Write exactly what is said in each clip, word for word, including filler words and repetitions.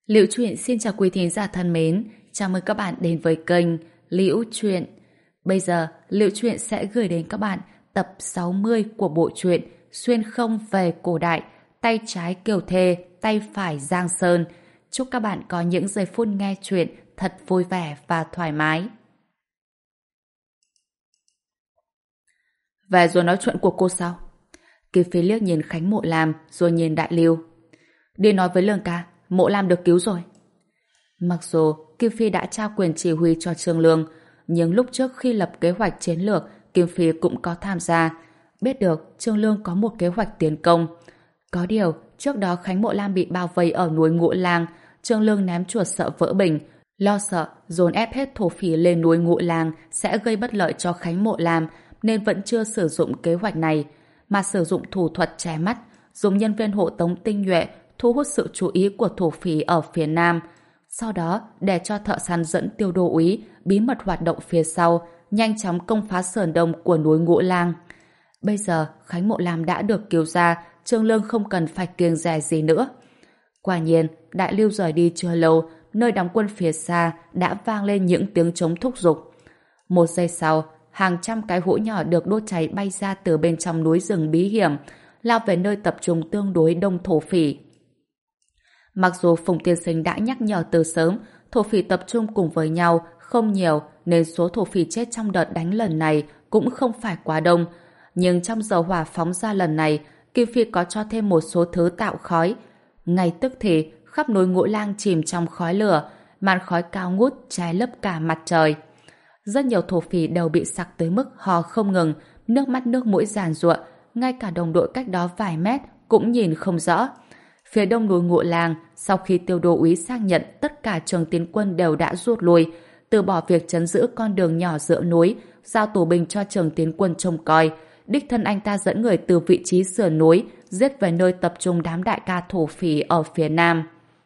Liễu Chuyện xin chào quý thính giả thân mến, chào mừng các bạn đến với kênh Liễu Chuyện. Bây giờ, Liễu Chuyện sẽ gửi đến các bạn tập sáu mươi của bộ truyện Xuyên không về cổ đại, tay trái Kiều Thê, tay phải Giang Sơn. Chúc các bạn có những giây phút nghe chuyện thật vui vẻ và thoải mái. Về rồi nói chuyện của cô sao? Kiều Phi liếc nhìn Khánh Mộ Lam rồi nhìn Đại Lưu. Đi nói với Lương ca, Mộ Lam được cứu rồi. Mặc dù Kim Phi đã trao quyền chỉ huy cho Trương Lương, nhưng lúc trước khi lập kế hoạch chiến lược, Kim Phi cũng có tham gia. Biết được Trương Lương có một kế hoạch tiến công. Có điều, trước đó Khánh Mộ Lam bị bao vây ở núi Ngũ Lang, Trương Lương ném chuột sợ vỡ bình, lo sợ dồn ép hết thổ phỉ lên núi Ngũ Lang sẽ gây bất lợi cho Khánh Mộ Lam, nên vẫn chưa sử dụng kế hoạch này, mà sử dụng thủ thuật che mắt, dùng nhân viên hộ tống tinh nhuệ thu hút sự chú ý của thổ phỉ ở phía nam. Sau đó, để cho thợ săn dẫn Tiêu Đô úy bí mật hoạt động phía sau, nhanh chóng công phá sườn đông của núi Ngũ Lang. Bây giờ, Khánh Mộ Lam đã được cứu ra, Trương Lương không cần phải kiêng dè gì nữa. Quả nhiên, Đại Lưu rời đi chưa lâu, nơi đóng quân phía xa đã vang lên những tiếng trống thúc giục. Một giây sau, hàng trăm cái hũ nhỏ được đốt cháy bay ra từ bên trong núi rừng bí hiểm, lao về nơi tập trung tương đối đông thổ phỉ. Mặc dù Phùng Tiên Sinh đã nhắc nhở từ sớm, thổ phỉ tập trung cùng với nhau không nhiều, nên số thổ phỉ chết trong đợt đánh lần này cũng không phải quá đông. Nhưng trong dầu hỏa phóng ra lần này, Kim Phi có cho thêm một số thứ tạo khói. Ngay tức thì, khắp núi Ngũ Lang chìm trong khói lửa, màn khói cao ngút che lấp cả mặt trời. Rất nhiều thổ phỉ đều bị sặc tới mức ho không ngừng, nước mắt nước mũi giàn giụa, ngay cả đồng đội cách đó vài mét cũng nhìn không rõ. Phía đông núi Ngũ Lang, sau khi Tiêu Đô úy xác nhận tất cả trường tiến quân đều đã rút lui, từ bỏ việc trấn giữ con đường nhỏ giữa núi, giao tù binh cho trường tiến quân trông coi, đích thân anh ta dẫn người từ vị trí sườn núi giết về nơi tập trung đám đại ca thổ phỉ ở phía nam.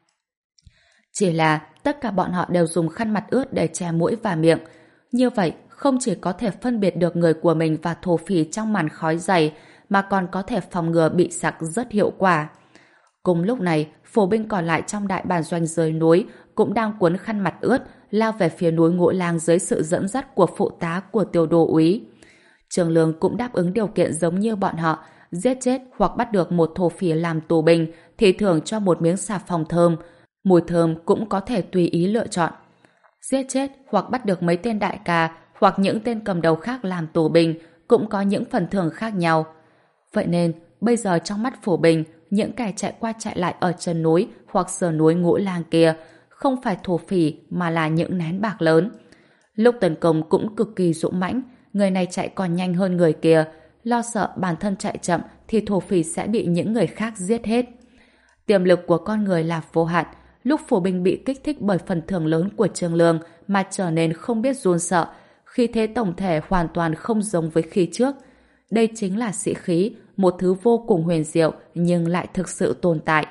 Chỉ là tất cả bọn họ đều dùng khăn mặt ướt để che mũi và miệng. Như vậy, không chỉ có thể phân biệt được người của mình và thổ phỉ trong màn khói dày, mà còn có thể phòng ngừa bị sặc rất hiệu quả. Cùng lúc này, phổ binh còn lại trong đại bản doanh dưới núi cũng đang cuốn khăn mặt ướt lao về phía núi Ngũ Lang dưới sự dẫn dắt của phụ tá của Tiêu Đô úy. Trương Lương cũng đáp ứng điều kiện giống như bọn họ, giết chết hoặc bắt được một thổ phỉ làm tù binh thì thưởng cho một miếng xà phòng thơm. Mùi thơm cũng có thể tùy ý lựa chọn. Giết chết hoặc bắt được mấy tên đại ca hoặc những tên cầm đầu khác làm tù binh cũng có những phần thưởng khác nhau. Vậy nên, bây giờ trong mắt phổ binh, những kẻ chạy qua chạy lại ở chân núi hoặc sườn núi Ngũ Lang kia không phải thổ phỉ mà là những nén bạc lớn. Lúc tấn công cũng cực kỳ dũng mãnh, người này chạy còn nhanh hơn người kia, lo sợ bản thân chạy chậm thì thổ phỉ sẽ bị những người khác giết hết. Tiềm lực của con người là vô hạn, lúc phổ binh bị kích thích bởi phần thưởng lớn của Trương Lương mà trở nên không biết run sợ, khí thế tổng thể hoàn toàn không giống với khi trước. Đây chính là sĩ khí, một thứ vô cùng huyền diệu nhưng lại thực sự tồn tại.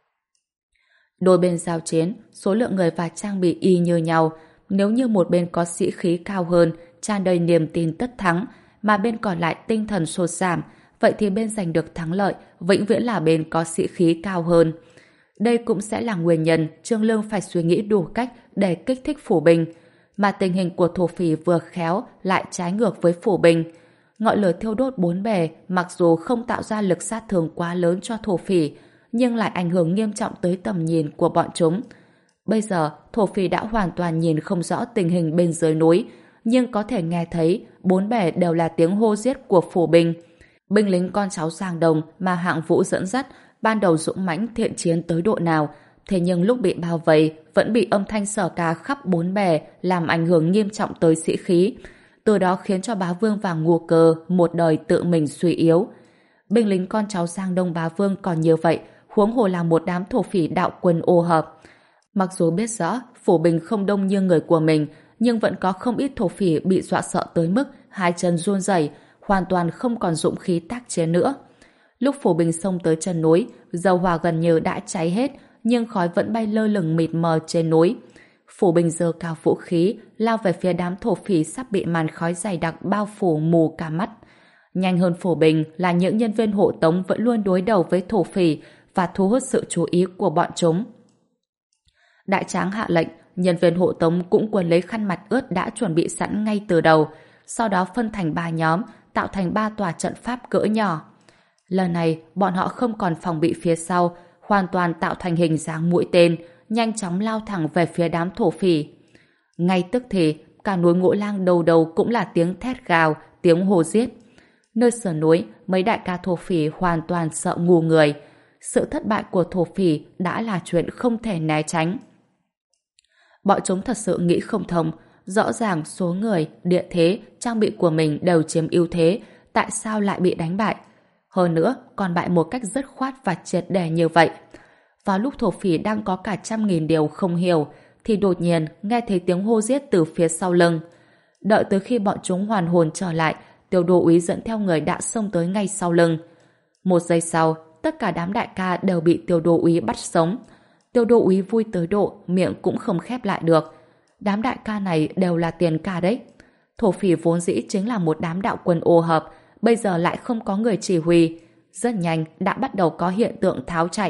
Đôi bên giao chiến, số lượng người và trang bị y như nhau. Nếu như một bên có sĩ khí cao hơn, tràn đầy niềm tin tất thắng, mà bên còn lại tinh thần sụt giảm, vậy thì bên giành được thắng lợi vĩnh viễn là bên có sĩ khí cao hơn. Đây cũng sẽ là nguyên nhân Trương Lương phải suy nghĩ đủ cách để kích thích phủ binh, mà tình hình của thổ phỉ vừa khéo lại trái ngược với phủ binh. Ngọn lửa thiêu đốt bốn bề mặc dù không tạo ra lực sát thương quá lớn cho thổ phỉ, nhưng lại ảnh hưởng nghiêm trọng tới tầm nhìn của bọn chúng. Bây giờ, thổ phỉ đã hoàn toàn nhìn không rõ tình hình bên dưới núi, nhưng có thể nghe thấy bốn bề đều là tiếng hô giết của phủ binh. Binh lính con cháu Giang Đông mà Hạng Vũ dẫn dắt ban đầu dũng mãnh thiện chiến tới độ nào, thế nhưng lúc bị bao vây vẫn bị âm thanh sở ca khắp bốn bề làm ảnh hưởng nghiêm trọng tới sĩ khí, từ đó khiến cho Bá Vương và Ngô Cơ một đời tự mình suy yếu. Binh lính con cháu Giang Đông Bá Vương còn như vậy, huống hồ là một đám thổ phỉ đạo quân ô hợp. Mặc dù biết rõ phủ binh không đông như người của mình, nhưng vẫn có không ít thổ phỉ bị dọa sợ tới mức hai chân run rẩy, hoàn toàn không còn dũng khí tác chiến nữa. Lúc phủ binh xông tới chân núi, dầu hỏa gần như đã cháy hết, nhưng khói vẫn bay lơ lửng mịt mờ trên núi. Phủ binh giơ cao vũ khí, lao về phía đám thổ phỉ sắp bị màn khói dày đặc bao phủ mù cả mắt. Nhanh hơn phủ binh là những nhân viên hộ tống vẫn luôn đối đầu với thổ phỉ và thu hút sự chú ý của bọn chúng. Đại tráng hạ lệnh, nhân viên hộ tống cũng quần lấy khăn mặt ướt đã chuẩn bị sẵn ngay từ đầu, sau đó phân thành ba nhóm, tạo thành ba tòa trận pháp cỡ nhỏ. Lần này, bọn họ không còn phòng bị phía sau, hoàn toàn tạo thành hình dáng mũi tên, nhanh chóng lao thẳng về phía đám thổ phỉ. Ngay tức thì, cả núi Ngũ Lang đầu đầu cũng là tiếng thét gào, tiếng hô giết. Nơi sườn núi, mấy đại ca thổ phỉ hoàn toàn sợ ngu người. Sự thất bại của thổ phỉ đã là chuyện không thể né tránh. Bọn chúng thật sự nghĩ không thông, rõ ràng số người, địa thế, trang bị của mình đều chiếm ưu thế, tại sao lại bị đánh bại? Hơn nữa, còn bại một cách dứt khoát và triệt để như vậy. Vào lúc thổ phỉ đang có cả trăm nghìn điều không hiểu, thì đột nhiên nghe thấy tiếng hô giết từ phía sau lưng. Đợi tới khi bọn chúng hoàn hồn trở lại, Tiêu Đô úy dẫn theo người đã xông tới ngay sau lưng. Một giây sau, tất cả đám đại ca đều bị Tiêu Đô úy bắt sống. Tiêu Đô úy vui tới độ, miệng cũng không khép lại được. Đám đại ca này đều là tiền ca đấy. Thổ phỉ vốn dĩ chính là một đám đạo quân ô hợp, bây giờ lại không có người chỉ huy. Rất nhanh đã bắt đầu có hiện tượng tháo chạy.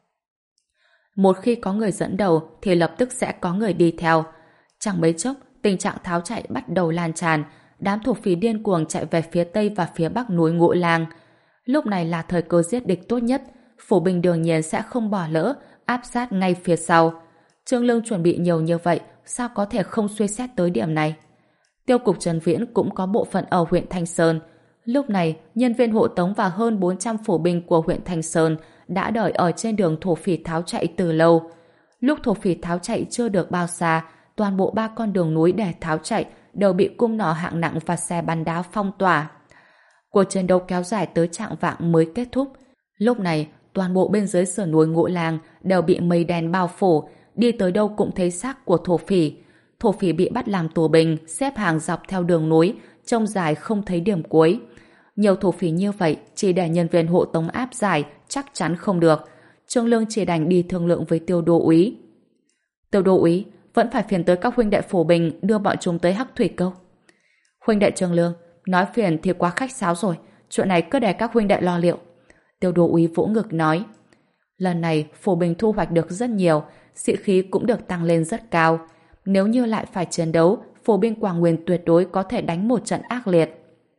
Một khi có người dẫn đầu thì lập tức sẽ có người đi theo. Chẳng mấy chốc, tình trạng tháo chạy bắt đầu lan tràn. Đám thổ phỉ điên cuồng chạy về phía tây và phía bắc núi Ngũ Lang. Lúc này là thời cơ giết địch tốt nhất. Phổ binh đương nhiên sẽ không bỏ lỡ, áp sát ngay phía sau. Trương Lương chuẩn bị nhiều như vậy, sao có thể không suy xét tới điểm này? Tiêu cục Trần Viễn cũng có bộ phận ở huyện Thanh Sơn. Lúc này, nhân viên hộ tống và hơn bốn trăm phổ binh của huyện Thanh Sơn đã đợi ở trên đường thổ phỉ tháo chạy từ lâu. Lúc thổ phỉ tháo chạy chưa được bao xa, toàn bộ ba con đường núi để tháo chạy đều bị cung nỏ hạng nặng và xe bắn đá phong tỏa. Cuộc chiến đấu kéo dài tới trạng vạng mới kết thúc. Lúc này, toàn bộ bên dưới sườn núi Ngũ Lang đều bị mây đen bao phủ, đi tới đâu cũng thấy xác của thổ phỉ. Thổ phỉ bị bắt làm tù binh, xếp hàng dọc theo đường núi, trông dài không thấy điểm cuối. Nhiều thổ phỉ như vậy, chỉ để nhân viên hộ tống áp giải, chắc chắn không được. Trương Lương chỉ đành đi thương lượng với Tiêu Đô úy. Tiêu Đô úy, vẫn phải phiền tới các huynh đệ phổ bình đưa bọn chúng tới Hắc Thủy Câu. Huynh đệ Trương Lương, nói phiền thì quá khách sáo rồi, chuyện này cứ để các huynh đệ lo liệu. Tiêu Đô úy vỗ ngực nói. Lần này, phổ bình thu hoạch được rất nhiều, sĩ khí cũng được tăng lên rất cao. Nếu như lại phải chiến đấu, phổ binh Quảng Nguyên tuyệt đối có thể đánh một trận ác liệt.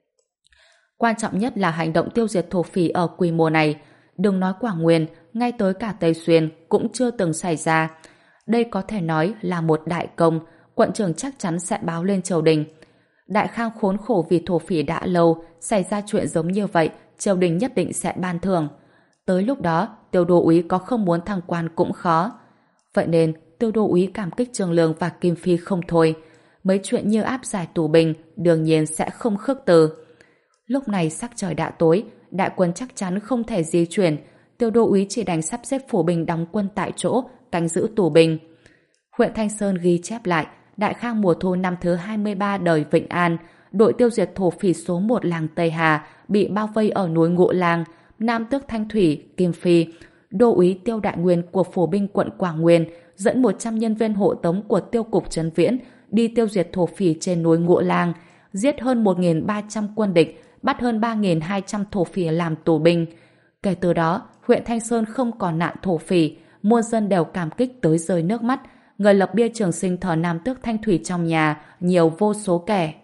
Quan trọng nhất là hành động tiêu diệt thổ phỉ ở quy mô này. Đừng nói Quảng Nguyên, ngay tới cả Tây Xuyên cũng chưa từng xảy ra. Đây có thể nói là một đại công, quận trưởng chắc chắn sẽ báo lên triều đình. Đại Khang khốn khổ vì thổ phỉ đã lâu, xảy ra chuyện giống như vậy, triều đình nhất định sẽ ban thưởng. Tới lúc đó, Tiêu Đô úy có không muốn thăng quan cũng khó. Vậy nên, Tiêu Đô úy cảm kích Trương Lương và Kim Phi không thôi. Mấy chuyện như áp giải tù binh đương nhiên sẽ không khước từ. Lúc này sắc trời đã tối, đại quân chắc chắn không thể di chuyển. Tiêu Đô úy chỉ đành sắp xếp phổ binh đóng quân tại chỗ, canh giữ tù binh. Huyện Thanh Sơn ghi chép lại, Đại Khang mùa thu năm thứ hai mươi ba đời Vịnh An, đội tiêu diệt thổ phỉ số một làng Tây Hà bị bao vây ở núi Ngũ Lang, Nam tước Thanh Thủy, Kim Phi. Đô úy Tiêu Đại Nguyên của phổ binh quận Quảng Nguyên dẫn một trăm nhân viên hộ tống của tiêu cục Trấn Viễn đi tiêu diệt thổ phỉ trên núi Ngũ Lang, giết hơn một nghìn ba trăm quân địch, bắt hơn ba nghìn hai trăm thổ phỉ làm tù binh. Kể từ đó, huyện Thanh Sơn không còn nạn thổ phỉ, muôn dân đều cảm kích tới rơi nước mắt. Người lập bia trường sinh thờ Nam tước Thanh Thủy trong nhà nhiều vô số kẻ.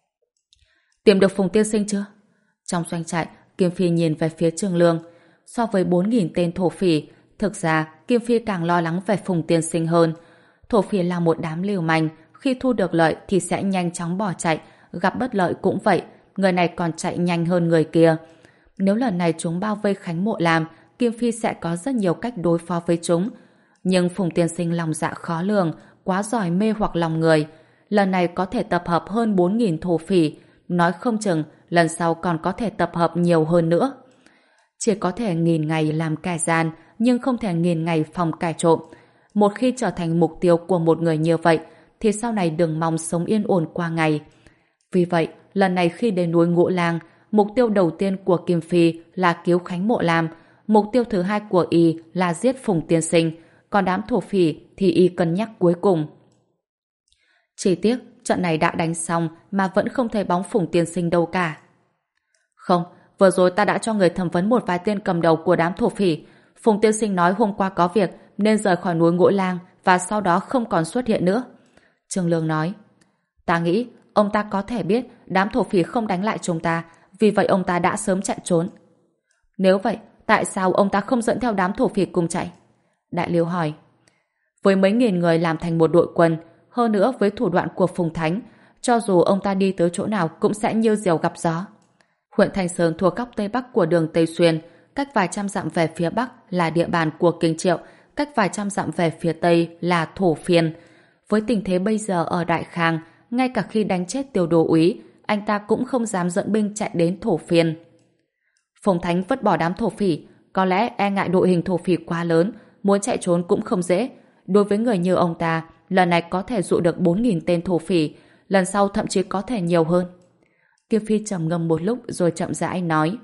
Tìm được Phùng tiên sinh chưa? Trong doanh trại, Kim Phi nhìn về phía Trương Lương. So với bốn nghìn tên thổ phỉ, thực ra Kim Phi càng lo lắng về Phùng tiên sinh hơn. Thổ phỉ là một đám liều manh, khi thu được lợi thì sẽ nhanh chóng bỏ chạy, gặp bất lợi cũng vậy, người này còn chạy nhanh hơn người kia. Nếu lần này chúng bao vây Khánh Mộ Lam, Kim Phi sẽ có rất nhiều cách đối phó với chúng. Nhưng Phùng tiên sinh lòng dạ khó lường, quá giỏi mê hoặc lòng người. Lần này có thể tập hợp hơn bốn nghìn thổ phỉ, nói không chừng lần sau còn có thể tập hợp nhiều hơn nữa. Chỉ có thể nghìn ngày làm kẻ gian, nhưng không thể nghìn ngày phòng kẻ trộm. Một khi trở thành mục tiêu của một người như vậy, thì sau này đừng mong sống yên ổn qua ngày. Vì vậy, lần này khi đến núi Ngũ Lang, mục tiêu đầu tiên của Kim Phi là cứu Khánh Mộ Lam, mục tiêu thứ hai của y là giết Phùng tiên sinh, còn đám thổ phỉ thì y cân nhắc cuối cùng. Chỉ tiếc, trận này đã đánh xong mà vẫn không thấy bóng Phùng tiên sinh đâu cả. Không, vừa rồi ta đã cho người thẩm vấn một vài tên cầm đầu của đám thổ phỉ. Phùng tiên sinh nói hôm qua có việc nên rời khỏi núi Ngũ Lang, và sau đó không còn xuất hiện nữa. Trương Lương nói, ta nghĩ ông ta có thể biết đám thổ phỉ không đánh lại chúng ta, vì vậy ông ta đã sớm chạy trốn. Nếu vậy, tại sao ông ta không dẫn theo đám thổ phỉ cùng chạy? Đại Liêu hỏi. Với mấy nghìn người làm thành một đội quân, hơn nữa với thủ đoạn của Phùng Thánh, cho dù ông ta đi tới chỗ nào cũng sẽ như diều gặp gió. Huyện Thanh Sơn thuộc góc Tây Bắc của đường Tây Xuyên, cách vài trăm dặm về phía Bắc là địa bàn của Kinh Triệu, cách vài trăm dặm về phía Tây là Thổ Phiên. Với tình thế bây giờ ở Đại Khang, ngay cả khi đánh chết Tiêu Đô úy, anh ta cũng không dám dẫn binh chạy đến Thổ Phiên. Phùng Thánh vứt bỏ đám thổ phỉ, có lẽ e ngại đội hình thổ phỉ quá lớn, muốn chạy trốn cũng không dễ. Đối với người như ông ta, lần này có thể dụ được bốn nghìn tên thổ phỉ, lần sau thậm chí có thể nhiều hơn. Kim Phi trầm ngâm một lúc rồi chậm rãi nói.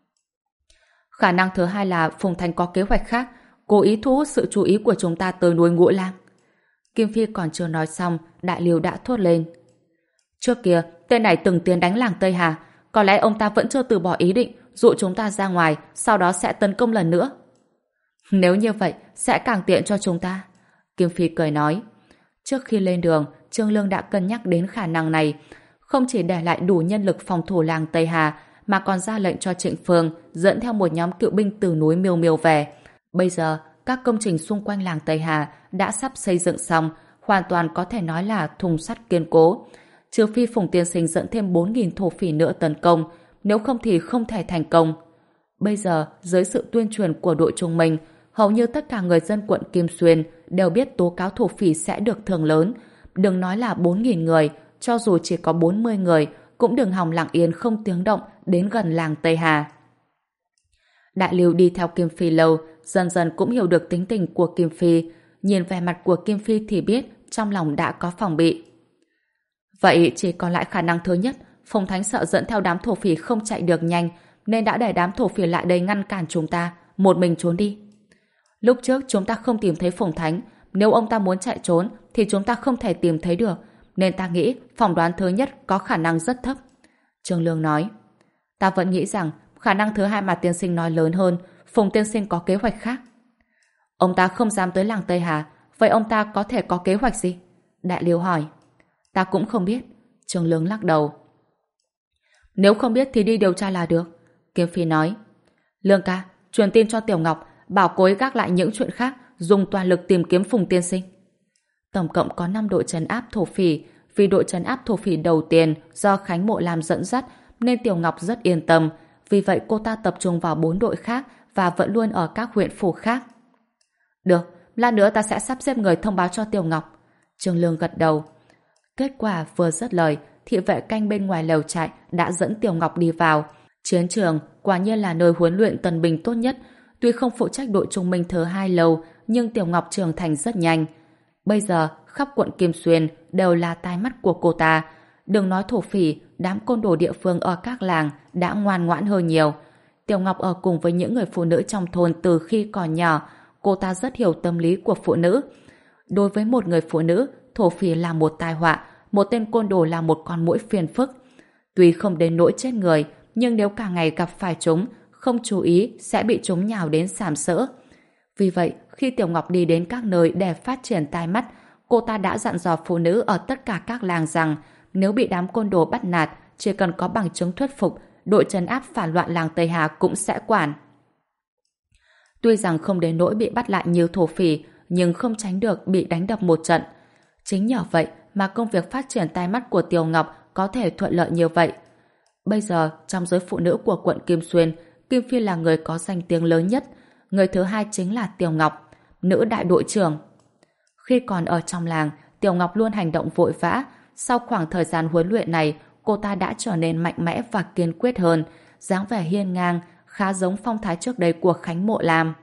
Khả năng thứ hai là Phùng Thánh có kế hoạch khác, cố ý thu hút sự chú ý của chúng ta tới núi Ngũ Lang. Kim Phi còn chưa nói xong, Đại Liêu đã thốt lên. Trước kia, tên này từng tiến đánh làng Tây Hà, có lẽ ông ta vẫn chưa từ bỏ ý định dụ chúng ta ra ngoài, sau đó sẽ tấn công lần nữa. Nếu như vậy, sẽ càng tiện cho chúng ta. Kim Phi cười nói. Trước khi lên đường, Trương Lương đã cân nhắc đến khả năng này, không chỉ để lại đủ nhân lực phòng thủ làng Tây Hà, mà còn ra lệnh cho Trịnh Phương dẫn theo một nhóm cựu binh từ núi Miêu Miêu về. Bây giờ, các công trình xung quanh làng Tây Hà đã sắp xây dựng xong, hoàn toàn có thể nói là thùng sắt kiên cố. Trừ phi Phùng tiên sinh dẫn thêm bốn nghìn thổ phỉ nữa tấn công, nếu không thì không thể thành công. Bây giờ, dưới sự tuyên truyền của đội Trung Minh, hầu như tất cả người dân quận Kim Xuyên đều biết tố cáo thổ phỉ sẽ được thưởng lớn. Đừng nói là bốn nghìn người, cho dù chỉ có bốn mươi người, cũng đừng hòng lặng yên không tiếng động đến gần làng Tây Hà. Đại Lưu đi theo Kim Phi lâu, dần dần cũng hiểu được tính tình của Kim Phi. Nhìn vẻ mặt của Kim Phi thì biết trong lòng đã có phòng bị. Vậy chỉ còn lại khả năng thứ nhất, Phùng Thánh sợ dẫn theo đám thổ phỉ không chạy được nhanh, nên đã để đám thổ phỉ lại đây ngăn cản chúng ta, một mình trốn đi. Lúc trước chúng ta không tìm thấy Phùng Thánh, nếu ông ta muốn chạy trốn thì chúng ta không thể tìm thấy được, nên ta nghĩ phỏng đoán thứ nhất có khả năng rất thấp. Trương Lương nói. Ta vẫn nghĩ rằng khả năng thứ hai mà tiên sinh nói lớn hơn, Phùng tiên sinh có kế hoạch khác. Ông ta không dám tới làng Tây Hà, vậy ông ta có thể có kế hoạch gì? Đại Liêu hỏi. Ta cũng không biết. Trương Lương lắc đầu. Nếu không biết thì đi điều tra là được. Kim Phi nói. Lương ca, truyền tin cho Tiểu Ngọc, bảo cô ấy gác lại những chuyện khác, dùng toàn lực tìm kiếm Phùng tiên sinh. Tổng cộng có năm đội trấn áp thổ phỉ, vì đội trấn áp thổ phỉ đầu tiên do Khánh Mộ Lam dẫn dắt nên Tiểu Ngọc rất yên tâm, vì vậy cô ta tập trung vào bốn đội khác và vẫn luôn ở các huyện phủ khác. Được, lát nữa ta sẽ sắp xếp người thông báo cho Tiểu Ngọc. Trương Lương gật đầu. Kết quả vừa dứt lời, thị vệ canh bên ngoài lều trại đã dẫn Tiểu Ngọc đi vào. Chiến trường quả nhiên là nơi huấn luyện tân binh tốt nhất. Tuy không phụ trách đội trung minh thứ hai lâu, nhưng Tiểu Ngọc trưởng thành rất nhanh. Bây giờ, khắp quận Kim Xuyên đều là tai mắt của cô ta. Đừng nói thổ phỉ, đám côn đồ địa phương ở các làng đã ngoan ngoãn hơn nhiều. Tiểu Ngọc ở cùng với những người phụ nữ trong thôn từ khi còn nhỏ, cô ta rất hiểu tâm lý của phụ nữ. Đối với một người phụ nữ, thổ phỉ là một tai họa, một tên côn đồ là một con muỗi phiền phức. Tuy không đến nỗi chết người, nhưng nếu cả ngày gặp phải chúng, không chú ý sẽ bị chúng nhào đến sàm sỡ. Vì vậy, khi Tiểu Ngọc đi đến các nơi để phát triển tai mắt, cô ta đã dặn dò phụ nữ ở tất cả các làng rằng nếu bị đám côn đồ bắt nạt, chỉ cần có bằng chứng thuyết phục, đội trấn áp phản loạn làng Tây Hà cũng sẽ quản. Tuy rằng không đến nỗi bị bắt lại như thổ phỉ, nhưng không tránh được bị đánh đập một trận. Chính nhờ vậy mà công việc phát triển tai mắt của Tiểu Ngọc có thể thuận lợi như vậy. Bây giờ, trong giới phụ nữ của quận Kim Xuyên, Kim Phi là người có danh tiếng lớn nhất. Người thứ hai chính là Tiểu Ngọc, nữ đại đội trưởng. Khi còn ở trong làng, Tiểu Ngọc luôn hành động vội vã. Sau khoảng thời gian huấn luyện này, cô ta đã trở nên mạnh mẽ và kiên quyết hơn, dáng vẻ hiên ngang, khá giống phong thái trước đây của Khánh Mộ Lam.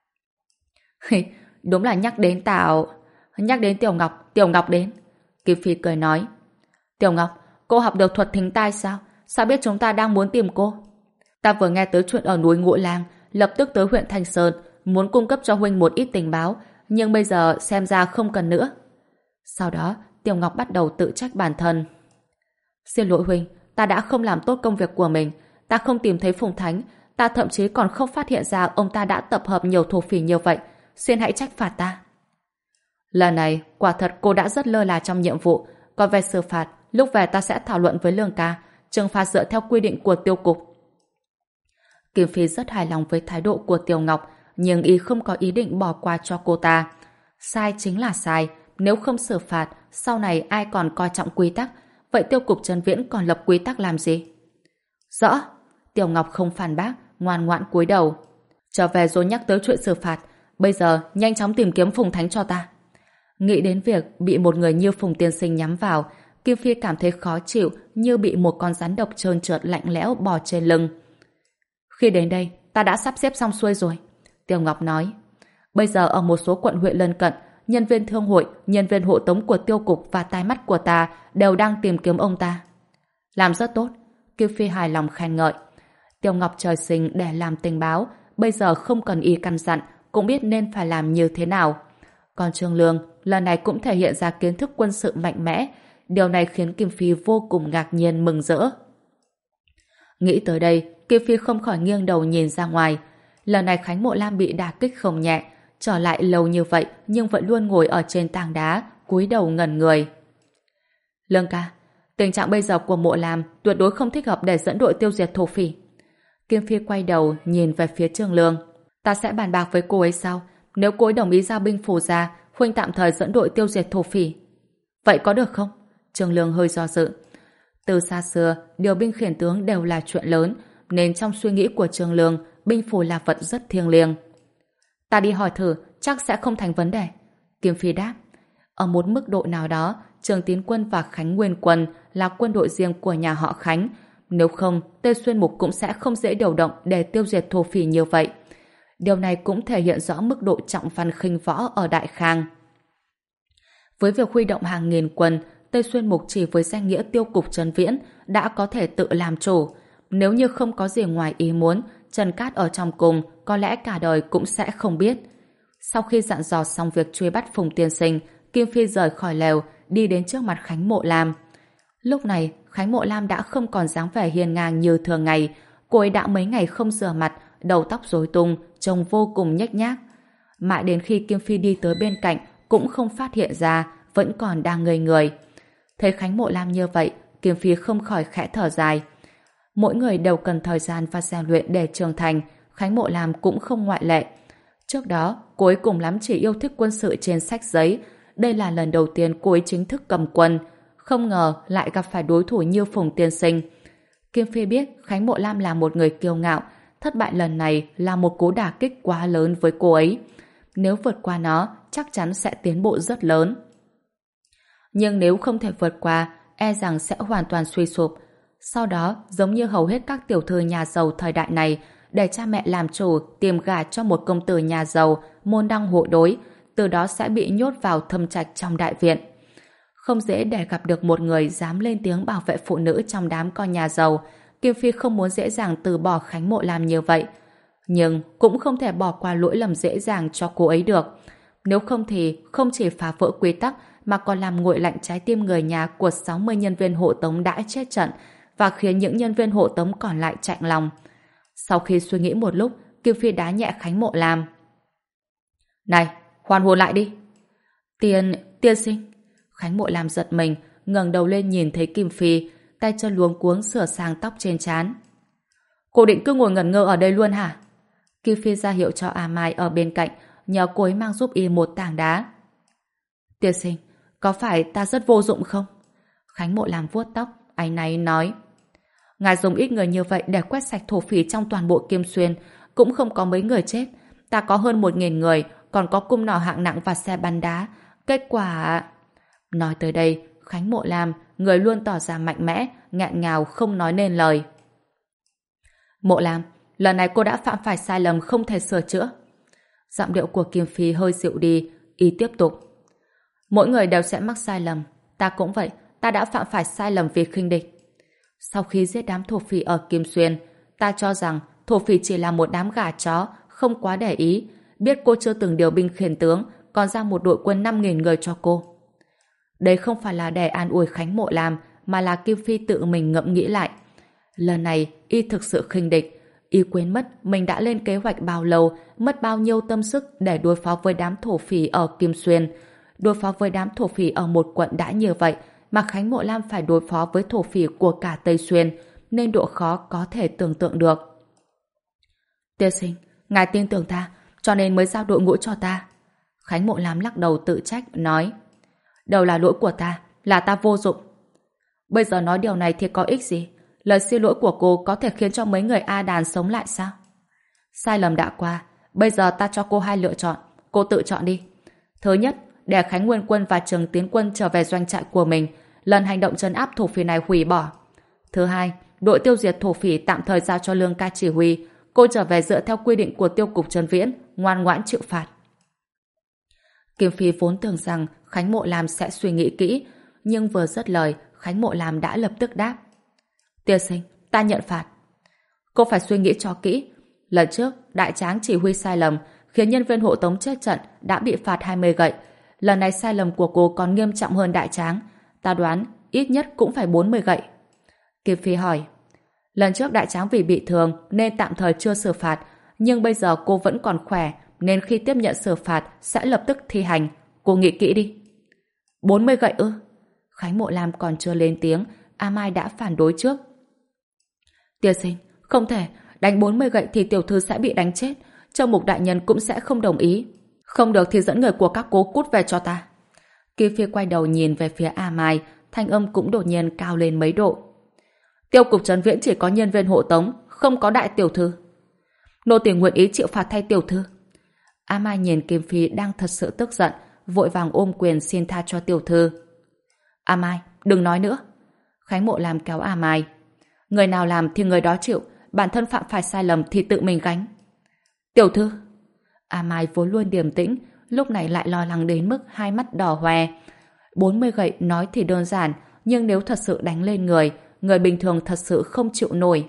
Đúng là nhắc đến Tào... Nhắc đến Tiểu Ngọc, Tiểu Ngọc đến. Kim Phi cười nói. Tiểu Ngọc, cô học được thuật thính tai sao? Sao biết chúng ta đang muốn tìm cô? Ta vừa nghe tới chuyện ở núi Ngũ Lang, lập tức tới huyện Thanh Sơn, muốn cung cấp cho huynh một ít tình báo, nhưng bây giờ xem ra không cần nữa. Sau đó, Tiểu Ngọc bắt đầu tự trách bản thân. Xin lỗi huynh, ta đã không làm tốt công việc của mình. Ta không tìm thấy Phùng Thánh, ta thậm chí còn không phát hiện ra ông ta đã tập hợp nhiều thổ phỉ như vậy. Xin hãy trách phạt ta. Lần này, quả thật cô đã rất lơ là trong nhiệm vụ. Còn về xử phạt, lúc về ta sẽ thảo luận với Lương ca, trừng phạt dựa theo quy định của tiêu cục. Kim Phi rất hài lòng với thái độ của Tiêu Ngọc, nhưng y không có ý định bỏ qua cho cô ta. Sai chính là sai, nếu không xử phạt, sau này ai còn coi trọng quy tắc, vậy tiêu cục Trấn Viễn còn lập quy tắc làm gì? Rõ. Tiêu Ngọc không phản bác, ngoan ngoãn cúi đầu. Trở về rồi nhắc tới chuyện xử phạt, bây giờ nhanh chóng tìm kiếm Phùng Thánh cho ta. Nghĩ đến việc bị một người như Phùng tiên sinh nhắm vào, Kim Phi cảm thấy khó chịu như bị một con rắn độc trơn trượt lạnh lẽo bò trên lưng. Khi đến đây, ta đã sắp xếp xong xuôi rồi. Tiêu Ngọc nói. Bây giờ ở một số quận huyện lân cận, nhân viên thương hội, nhân viên hộ tống của tiêu cục và tai mắt của ta đều đang tìm kiếm ông ta. Làm rất tốt. Kim Phi hài lòng khen ngợi. Tiêu Ngọc trời sinh để làm tình báo, bây giờ không cần y căn dặn, cũng biết nên phải làm như thế nào. Còn Trương Lương, lần này cũng thể hiện ra kiến thức quân sự mạnh mẽ. Điều này khiến Kim Phi vô cùng ngạc nhiên mừng rỡ. Nghĩ tới đây, Kim Phi không khỏi nghiêng đầu nhìn ra ngoài. Lần này Khánh Mộ Lam bị đả kích không nhẹ, trở lại lâu như vậy nhưng vẫn luôn ngồi ở trên tảng đá, cúi đầu ngẩn người. Lương ca, tình trạng bây giờ của Mộ Lam tuyệt đối không thích hợp để dẫn đội tiêu diệt thổ phỉ. Kim Phi quay đầu nhìn về phía Trương Lương. Ta sẽ bàn bạc với cô ấy sau. Nếu cô ấy đồng ý giao binh phù ra, huynh tạm thời dẫn đội tiêu diệt thổ phỉ. Vậy có được không? Trương Lương hơi do dự. Từ xa xưa, điều binh khiển tướng đều là chuyện lớn, nên trong suy nghĩ của Trương Lương, binh phù là vật rất thiêng liêng. Ta đi hỏi thử, chắc sẽ không thành vấn đề. Kim Phi đáp. Ở một mức độ nào đó, Trường Tín Quân và Khánh Nguyên Quân là quân đội riêng của nhà họ Khánh. Nếu không, Tây Xuyên Mục cũng sẽ không dễ điều động để tiêu diệt thổ phỉ như vậy. Điều này cũng thể hiện rõ mức độ trọng văn khinh võ ở Đại Khang. Với việc huy động hàng nghìn quân, Tây Xuyên Mục chỉ với danh nghĩa tiêu cục Trấn Viễn đã có thể tự làm chủ. Nếu như không có gì ngoài ý muốn, Trần Cát ở trong cùng có lẽ cả đời cũng sẽ không biết. Sau khi dặn dò xong việc truy bắt Phùng tiên sinh, Kim Phi rời khỏi lều, đi đến trước mặt Khánh Mộ Lam. Lúc này, Khánh Mộ Lam đã không còn dáng vẻ hiền ngang như thường ngày. Cô ấy đã mấy ngày không rửa mặt, đầu tóc rối tung, trông vô cùng nhếch nhác. Mãi đến khi Kim Phi đi tới bên cạnh, cũng không phát hiện ra, vẫn còn đang ngây người. Thấy Khánh Mộ Lam như vậy, Kim Phi không khỏi khẽ thở dài. Mỗi người đều cần thời gian và rèn luyện để trưởng thành, Khánh Mộ Lam cũng không ngoại lệ. Trước đó, cô ấy cùng lắm chỉ yêu thích quân sự trên sách giấy. Đây là lần đầu tiên cô ấy chính thức cầm quân. Không ngờ lại gặp phải đối thủ như Phùng tiên sinh. Kim Phi biết Khánh Mộ Lam là một người kiêu ngạo. Thất bại lần này là một cú đả kích quá lớn với cô ấy. Nếu vượt qua nó, chắc chắn sẽ tiến bộ rất lớn. Nhưng nếu không thể vượt qua, e rằng sẽ hoàn toàn suy sụp. Sau đó, giống như hầu hết các tiểu thư nhà giàu thời đại này, để cha mẹ làm chủ tìm gả cho một công tử nhà giàu, môn đăng hộ đối, từ đó sẽ bị nhốt vào thâm trạch trong đại viện. Không dễ để gặp được một người dám lên tiếng bảo vệ phụ nữ trong đám con nhà giàu. Kim Phi không muốn dễ dàng từ bỏ Khánh Mộ Lam như vậy. Nhưng cũng không thể bỏ qua lỗi lầm dễ dàng cho cô ấy được. Nếu không thì không chỉ phá vỡ quy tắc mà còn làm nguội lạnh trái tim người nhà của sáu mươi nhân viên hộ tống đã chết trận và khiến những nhân viên hộ tống còn lại chạnh lòng. Sau khi suy nghĩ một lúc, Kim Phi đá nhẹ Khánh Mộ Lam. Này, hoàn hồn lại đi. Tiên, tiên sinh. Khánh Mộ Lam giật mình, ngẩng đầu lên nhìn thấy Kim Phi, tay chân luống cuống sửa sang tóc trên trán. Cô định cứ ngồi ngẩn ngơ ở đây luôn hả? Kim Phi ra hiệu cho A Mai ở bên cạnh, nhờ cô ấy mang giúp y một tảng đá. Tiên sinh, có phải ta rất vô dụng không? Khánh Mộ Lam vuốt tóc, áy náy nói. Ngài dùng ít người như vậy để quét sạch thổ phỉ trong toàn bộ Kim Xuyên, cũng không có mấy người chết. Ta có hơn một nghìn người, còn có cung nỏ hạng nặng và xe bắn đá. Kết quả... Nói tới đây, Khánh Mộ Lam, người luôn tỏ ra mạnh mẽ, nghẹn ngào không nói nên lời. Mộ Lam, lần này cô đã phạm phải sai lầm không thể sửa chữa. Giọng điệu của Kim Phi hơi dịu đi, y tiếp tục. Mỗi người đều sẽ mắc sai lầm. Ta cũng vậy, ta đã phạm phải sai lầm vì khinh địch. Sau khi giết đám thổ phỉ ở Kim Xuyên, ta cho rằng thổ phỉ chỉ là một đám gà chó, không quá để ý. Biết cô chưa từng điều binh khiển tướng, còn ra một đội quân năm nghìn người cho cô. Đây không phải là để an ủi Khánh Mộ Lam, mà là Kim Phi tự mình ngẫm nghĩ lại. Lần này, y thực sự khinh địch. Y quên mất mình đã lên kế hoạch bao lâu, mất bao nhiêu tâm sức để đối phó với đám thổ phỉ ở Kim Xuyên. đối phó với đám thổ phỉ ở một quận đã như vậy, mà Khánh Mộ Lam phải đối phó với thổ phỉ của cả Tây Xuyên, nên độ khó có thể tưởng tượng được. Tiên sinh, ngài tin tưởng ta, cho nên mới giao đội ngũ cho ta. Khánh Mộ Lam lắc đầu tự trách, nói: Đâu là lỗi của ta, là ta vô dụng. Bây giờ nói điều này thì có ích gì? Lời xin lỗi của cô có thể khiến cho mấy người A đàn sống lại sao? Sai lầm đã qua, bây giờ ta cho cô hai lựa chọn, cô tự chọn đi. Thứ nhất, để Khánh Nguyên Quân và Trường Tiến Quân trở về doanh trại của mình, lần hành động trấn áp thổ phỉ này hủy bỏ. Thứ hai, đội tiêu diệt thổ phỉ tạm thời giao cho Lương ca chỉ huy, cô trở về dựa theo quy định của tiêu cục Trấn Viễn, ngoan ngoãn chịu phạt. Kim Phi vốn tưởng rằng Khánh Mộ Lam sẽ suy nghĩ kỹ, nhưng vừa dứt lời, Khánh Mộ Lam đã lập tức đáp: Tiên sinh, ta nhận phạt. Cô phải suy nghĩ cho kỹ. Lần trước, Đại Tráng chỉ huy sai lầm, khiến nhân viên hộ tống chết trận, đã bị phạt hai mươi gậy. Lần này sai lầm của cô còn nghiêm trọng hơn Đại Tráng. Ta đoán ít nhất cũng phải bốn mươi gậy. Kim Phi hỏi: Lần trước Đại Tráng vì bị thương nên tạm thời chưa xử phạt, nhưng bây giờ cô vẫn còn khỏe, nên khi tiếp nhận xử phạt sẽ lập tức thi hành. Cô nghĩ kỹ đi. bốn mươi gậy ư? Khánh Mộ Lam còn chưa lên tiếng, A Mai đã phản đối trước. Tiên sinh, không thể, đánh bốn mươi gậy thì tiểu thư sẽ bị đánh chết, Châu Mục đại nhân cũng sẽ không đồng ý. Không được thì dẫn người của các cố cút về cho ta. Kim Phi quay đầu nhìn về phía A Mai, thanh âm cũng đột nhiên cao lên mấy độ. Tiêu cục Trấn Viễn chỉ có nhân viên hộ tống, không có đại tiểu thư. Nô tỳ nguyện ý chịu phạt thay tiểu thư. A Mai nhìn Kim Phi đang thật sự tức giận, vội vàng ôm quyền xin tha cho tiểu thư. A Mai, đừng nói nữa. Khánh Mộ Lam kéo A Mai. Người nào làm thì người đó chịu, bản thân phạm phải sai lầm thì tự mình gánh. Tiểu thư. A Mai vốn luôn điềm tĩnh, lúc này lại lo lắng đến mức hai mắt đỏ hoe. bốn mươi gậy nói thì đơn giản, nhưng nếu thật sự đánh lên người, người bình thường thật sự không chịu nổi.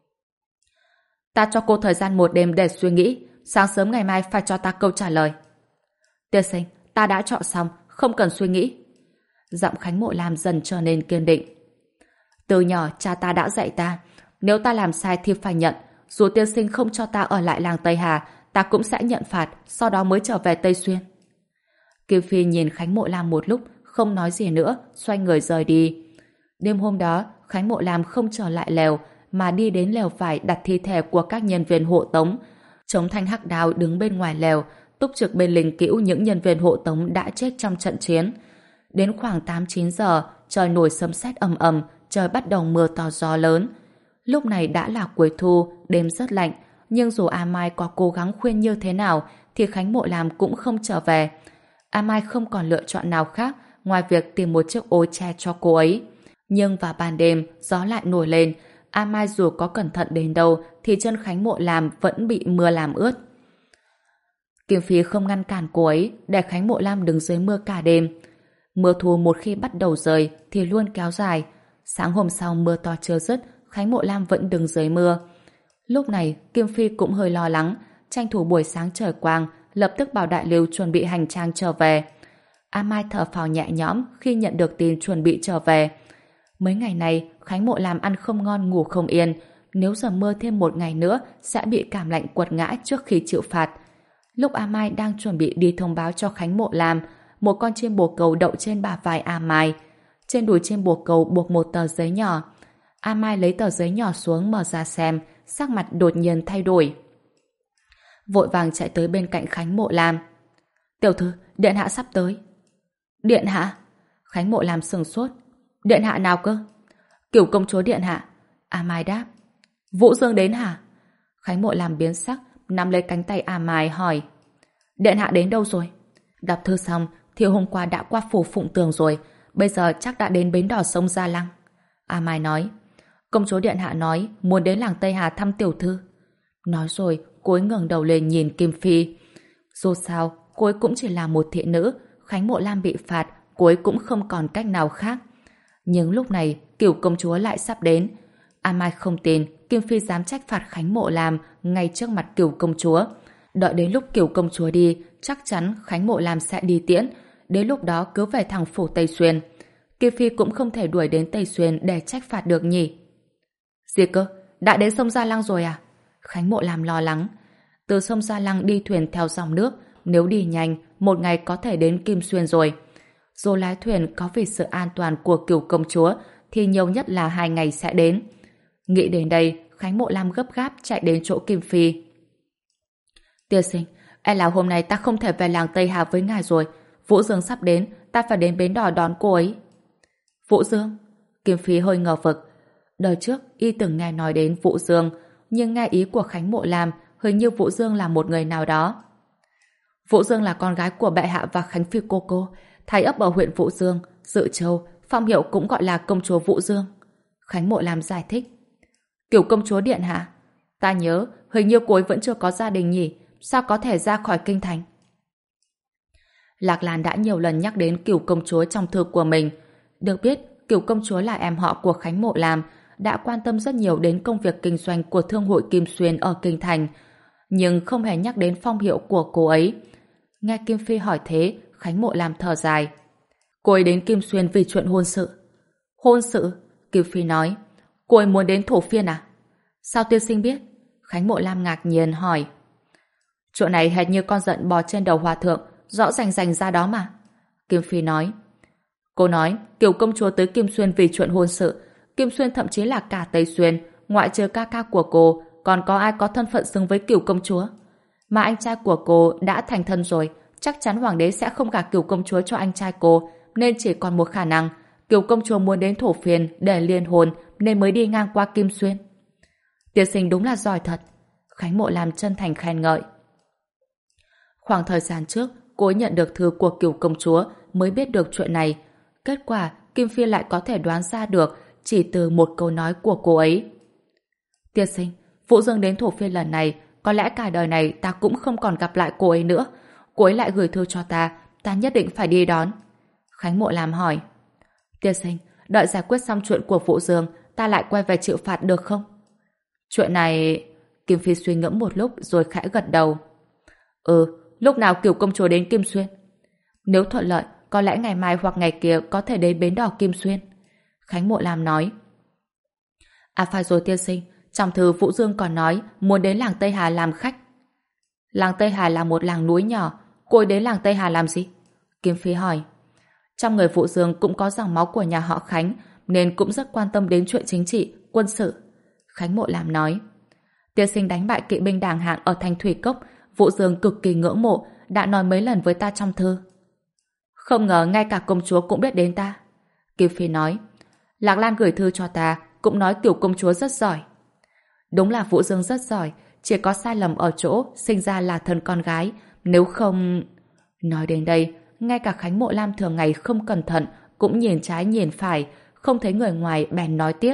Ta cho cô thời gian một đêm để suy nghĩ, sáng sớm ngày mai phải cho ta câu trả lời. Tiên sinh, ta đã chọn xong, không cần suy nghĩ. Giọng Khánh Mộ Lam dần trở nên kiên định. Từ nhỏ cha ta đã dạy ta, nếu ta làm sai thì phải nhận, dù tiên sinh không cho ta ở lại làng Tây Hà, ta cũng sẽ nhận phạt, sau đó mới trở về Tây Xuyên. Kim Phi nhìn Khánh Mộ Lam một lúc, không nói gì nữa, xoay người rời đi. Đêm hôm đó, Khánh Mộ Lam không trở lại lều, mà đi đến lều vải đặt thi thể của các nhân viên hộ tống. Chống thanh hắc đao đứng bên ngoài lều, túc trực bên linh cữu những nhân viên hộ tống đã chết trong trận chiến. Đến khoảng tám chín giờ, trời nổi sấm sét ầm ầm, trời bắt đầu mưa to gió lớn. Lúc này đã là cuối thu, đêm rất lạnh, nhưng dù A Mai có cố gắng khuyên như thế nào, thì Khánh Mộ Lam cũng không trở về. A Mai không còn lựa chọn nào khác ngoài việc tìm một chiếc ô che cho cô ấy. Nhưng vào ban đêm, gió lại nổi lên. A Mai dù có cẩn thận đến đâu, thì chân Khánh Mộ Lam vẫn bị mưa làm ướt. Kim Phi không ngăn cản cô ấy, để Khánh Mộ Lam đứng dưới mưa cả đêm. Mưa thu một khi bắt đầu rơi thì luôn kéo dài. Sáng hôm sau mưa to chưa dứt, Khánh Mộ Lam vẫn đứng dưới mưa. Lúc này Kim Phi cũng hơi lo lắng, tranh thủ buổi sáng trời quang, lập tức bảo Đại Lưu chuẩn bị hành trang trở về. A Mai thở phào nhẹ nhõm khi nhận được tin chuẩn bị trở về. Mấy ngày này Khánh Mộ Lam ăn không ngon ngủ không yên, nếu giờ mưa thêm một ngày nữa sẽ bị cảm lạnh quật ngã trước khi chịu phạt. Lúc A Mai đang chuẩn bị đi thông báo cho Khánh Mộ Lam, một con chim bồ câu đậu trên bả vai A Mai. Trên đùi chim bồ câu buộc một tờ giấy nhỏ. A Mai lấy tờ giấy nhỏ xuống mở ra xem, sắc mặt đột nhiên thay đổi. Vội vàng chạy tới bên cạnh Khánh Mộ Lam. Tiểu thư, điện hạ sắp tới. Điện hạ? Khánh Mộ Lam sừng sốt. Điện hạ nào cơ? Cửu công chúa điện hạ. A Mai đáp. Vũ Dương đến hả? Khánh Mộ Lam biến sắc, nắm lấy cánh tay A Mai hỏi. Điện hạ đến đâu rồi? Đọc thư xong thì hôm qua đã qua phủ Phụng Tường rồi, bây giờ chắc đã đến bến đò sông Gia Lăng. A Mai nói. Công chúa điện hạ nói muốn đến làng Tây Hà thăm tiểu thư. Nói rồi cô ấy ngẩng đầu lên nhìn Kim Phi. Dù sao cô ấy cũng chỉ là một thị nữ, Khánh Mộ Lam bị phạt, cô ấy cũng không còn cách nào khác. Nhưng lúc này Cửu công chúa lại sắp đến. A Mai không tin Kim Phi dám trách phạt Khánh Mộ Lam ngay trước mặt Cửu công chúa. Đợi đến lúc Cửu công chúa đi, chắc chắn Khánh Mộ Lam sẽ đi tiễn. Đến lúc đó cứ về thẳng phủ Tây Xuyên. Kim Phi cũng không thể đuổi đến Tây Xuyên để trách phạt được nhỉ. Gì cơ? Đã đến sông Gia Lăng rồi à? Khánh Mộ Lam lo lắng. Từ sông Gia Lăng đi thuyền theo dòng nước, nếu đi nhanh, một ngày có thể đến Kim Xuyên rồi. Dù lái thuyền có vì sự an toàn của Cửu công chúa thì nhiều nhất là hai ngày sẽ đến. Nghĩ đến đây, Khánh Mộ Lam gấp gáp chạy đến chỗ Kim Phi. Tiên sinh, e là hôm nay ta không thể về làng Tây Hà với ngài rồi. Vũ Dương sắp đến, ta phải đến bến đò đón cô ấy. Vũ Dương? Kim Phi hơi ngờ vực. Đời trước, y từng nghe nói đến Vũ Dương, nhưng nghe ý của Khánh Mộ Lam hình như Vũ Dương là một người nào đó. Vũ Dương là con gái của bệ hạ và Khánh Phi cô cô, thái ấp ở huyện Vũ Dương, Dự Châu, phong hiệu cũng gọi là công chúa Vũ Dương. Khánh Mộ Lam giải thích. Kiểu công chúa điện hạ? Ta nhớ, hình như cô ấy vẫn chưa có gia đình nhỉ, sao có thể ra khỏi kinh thành? Lạc Lan đã nhiều lần nhắc đến Cửu công chúa trong thư của mình. Được biết, Cửu công chúa là em họ của Khánh Mộ Lam, đã quan tâm rất nhiều đến công việc kinh doanh của Thương hội Kim Xuyên ở kinh thành, nhưng không hề nhắc đến phong hiệu của cô ấy. Nghe Kim Phi hỏi thế, Khánh Mộ Lam thở dài. Cô ấy đến Kim Xuyên vì chuyện hôn sự. Hôn sự? Kim Phi nói. Cô ấy muốn đến Thổ Phiên à? Sao tiên sinh biết? Khánh Mộ Lam ngạc nhiên hỏi. Chỗ này hệt như con giận bò trên đầu hòa thượng, rõ rành rành ra đó mà. Kim Phi nói. Cô nói, Kiều công chúa tới Kim Xuyên vì chuyện hôn sự. Kim Xuyên thậm chí là cả Tây Xuyên, ngoại trừ ca ca của cô, còn có ai có thân phận xứng với Kiều công chúa? Mà anh trai của cô đã thành thân rồi, chắc chắn hoàng đế sẽ không gả Kiều công chúa cho anh trai cô, nên chỉ còn một khả năng, Kiều công chúa muốn đến Thổ Phiên để liên hôn nên mới đi ngang qua Kim Xuyên. Tiên sinh đúng là giỏi thật. Khánh Mộ Lam chân thành khen ngợi. Khoảng thời gian trước, cô ấy nhận được thư của Kiều công chúa mới biết được chuyện này. Kết quả, Kim Phi lại có thể đoán ra được chỉ từ một câu nói của cô ấy. Tiên sinh, Vũ Dương đến Thổ Phiên lần này, có lẽ cả đời này ta cũng không còn gặp lại cô ấy nữa. Cô ấy lại gửi thư cho ta, ta nhất định phải đi đón. Khánh Mộ Lam hỏi. Tiên sinh, đợi giải quyết xong chuyện của Vũ Dương, ta lại quay về chịu phạt được không? Chuyện này... Kim Phi suy ngẫm một lúc rồi khẽ gật đầu. Ừ, lúc nào Kiều công chúa đến Kim Xuyên? Nếu thuận lợi, có lẽ ngày mai hoặc ngày kia có thể đến bến đò Kim Xuyên. Khánh Mộ Lam nói. À phải rồi tiên sinh, trong thư Vũ Dương còn nói muốn đến làng Tây Hà làm khách. Làng Tây Hà là một làng núi nhỏ, cô ấy đến làng Tây Hà làm gì? Kim Phi hỏi. Trong người Vũ Dương cũng có dòng máu của nhà họ Khánh, nên cũng rất quan tâm đến chuyện chính trị, quân sự. Khánh Mộ Lam nói. Tiên sinh đánh bại kỵ binh đàng hạng ở thành Thủy Cốc, Vũ Dương cực kỳ ngưỡng mộ, đã nói mấy lần với ta trong thư. Không ngờ ngay cả công chúa cũng biết đến ta. Kim Phi nói. Lạc Lan gửi thư cho ta, cũng nói Tiểu công chúa rất giỏi. Đúng là Vũ Dương rất giỏi, chỉ có sai lầm ở chỗ sinh ra là thân con gái, nếu không... Nói đến đây, ngay cả Khánh Mộ Lam thường ngày không cẩn thận cũng nhìn trái nhìn phải, không thấy người ngoài bèn nói tiếp.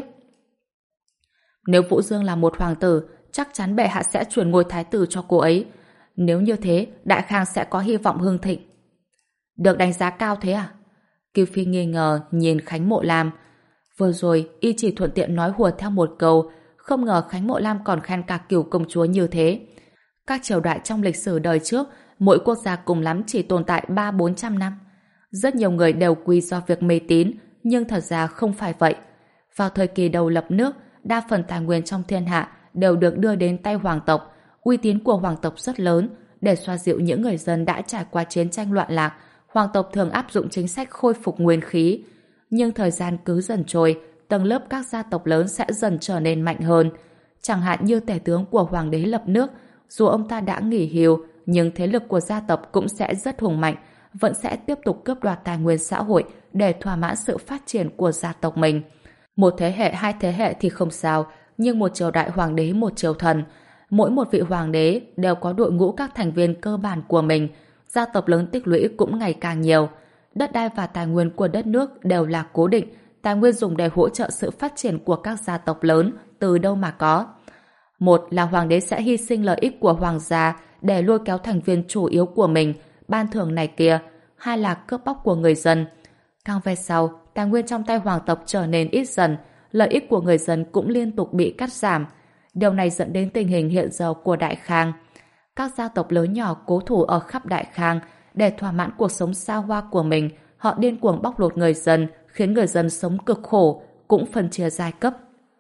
Nếu Vũ Dương là một hoàng tử, chắc chắn bệ hạ sẽ chuyển ngôi thái tử cho cô ấy. Nếu như thế, Đại Khang sẽ có hy vọng hưng thịnh. Được đánh giá cao thế à? Kiều Phi nghi ngờ nhìn Khánh Mộ Lam. Vừa rồi, y chỉ thuận tiện nói hùa theo một câu, không ngờ Khánh Mộ Lam còn khen cả Kiều công chúa như thế. Các triều đại trong lịch sử đời trước, mỗi quốc gia cùng lắm chỉ tồn tại ba bốn trăm năm. Rất nhiều người đều quy do việc mê tín, nhưng thật ra không phải vậy. Vào thời kỳ đầu lập nước, đa phần tài nguyên trong thiên hạ đều được đưa đến tay hoàng tộc. Uy tín của hoàng tộc rất lớn. Để xoa dịu những người dân đã trải qua chiến tranh loạn lạc, hoàng tộc thường áp dụng chính sách khôi phục nguyên khí. Nhưng thời gian cứ dần trôi, tầng lớp các gia tộc lớn sẽ dần trở nên mạnh hơn. Chẳng hạn như tể tướng của hoàng đế lập nước, dù ông ta đã nghỉ hưu, nhưng thế lực của gia tộc cũng sẽ rất hùng mạnh, vẫn sẽ tiếp tục cướp đoạt tài nguyên xã hội để thỏa mãn sự phát triển của gia tộc mình. Một thế hệ, hai thế hệ thì không sao, nhưng một triều đại hoàng đế, một triều thần, mỗi một vị hoàng đế đều có đội ngũ các thành viên cơ bản của mình, gia tộc lớn tích lũy cũng ngày càng nhiều. Đất đai và tài nguyên của đất nước đều là cố định, tài nguyên dùng để hỗ trợ sự phát triển của các gia tộc lớn từ đâu mà có. Một là hoàng đế sẽ hy sinh lợi ích của hoàng gia để lôi kéo thành viên chủ yếu của mình, ban thưởng này kia. Hai là cướp bóc của người dân. Càng về sau, tài nguyên trong tay hoàng tộc trở nên ít dần, lợi ích của người dân cũng liên tục bị cắt giảm. Điều này dẫn đến tình hình hiện giờ của Đại Khang. Các gia tộc lớn nhỏ cố thủ ở khắp Đại Khang để thỏa mãn cuộc sống xa hoa của mình, họ điên cuồng bóc lột người dân, khiến người dân sống cực khổ, cũng phân chia giai cấp.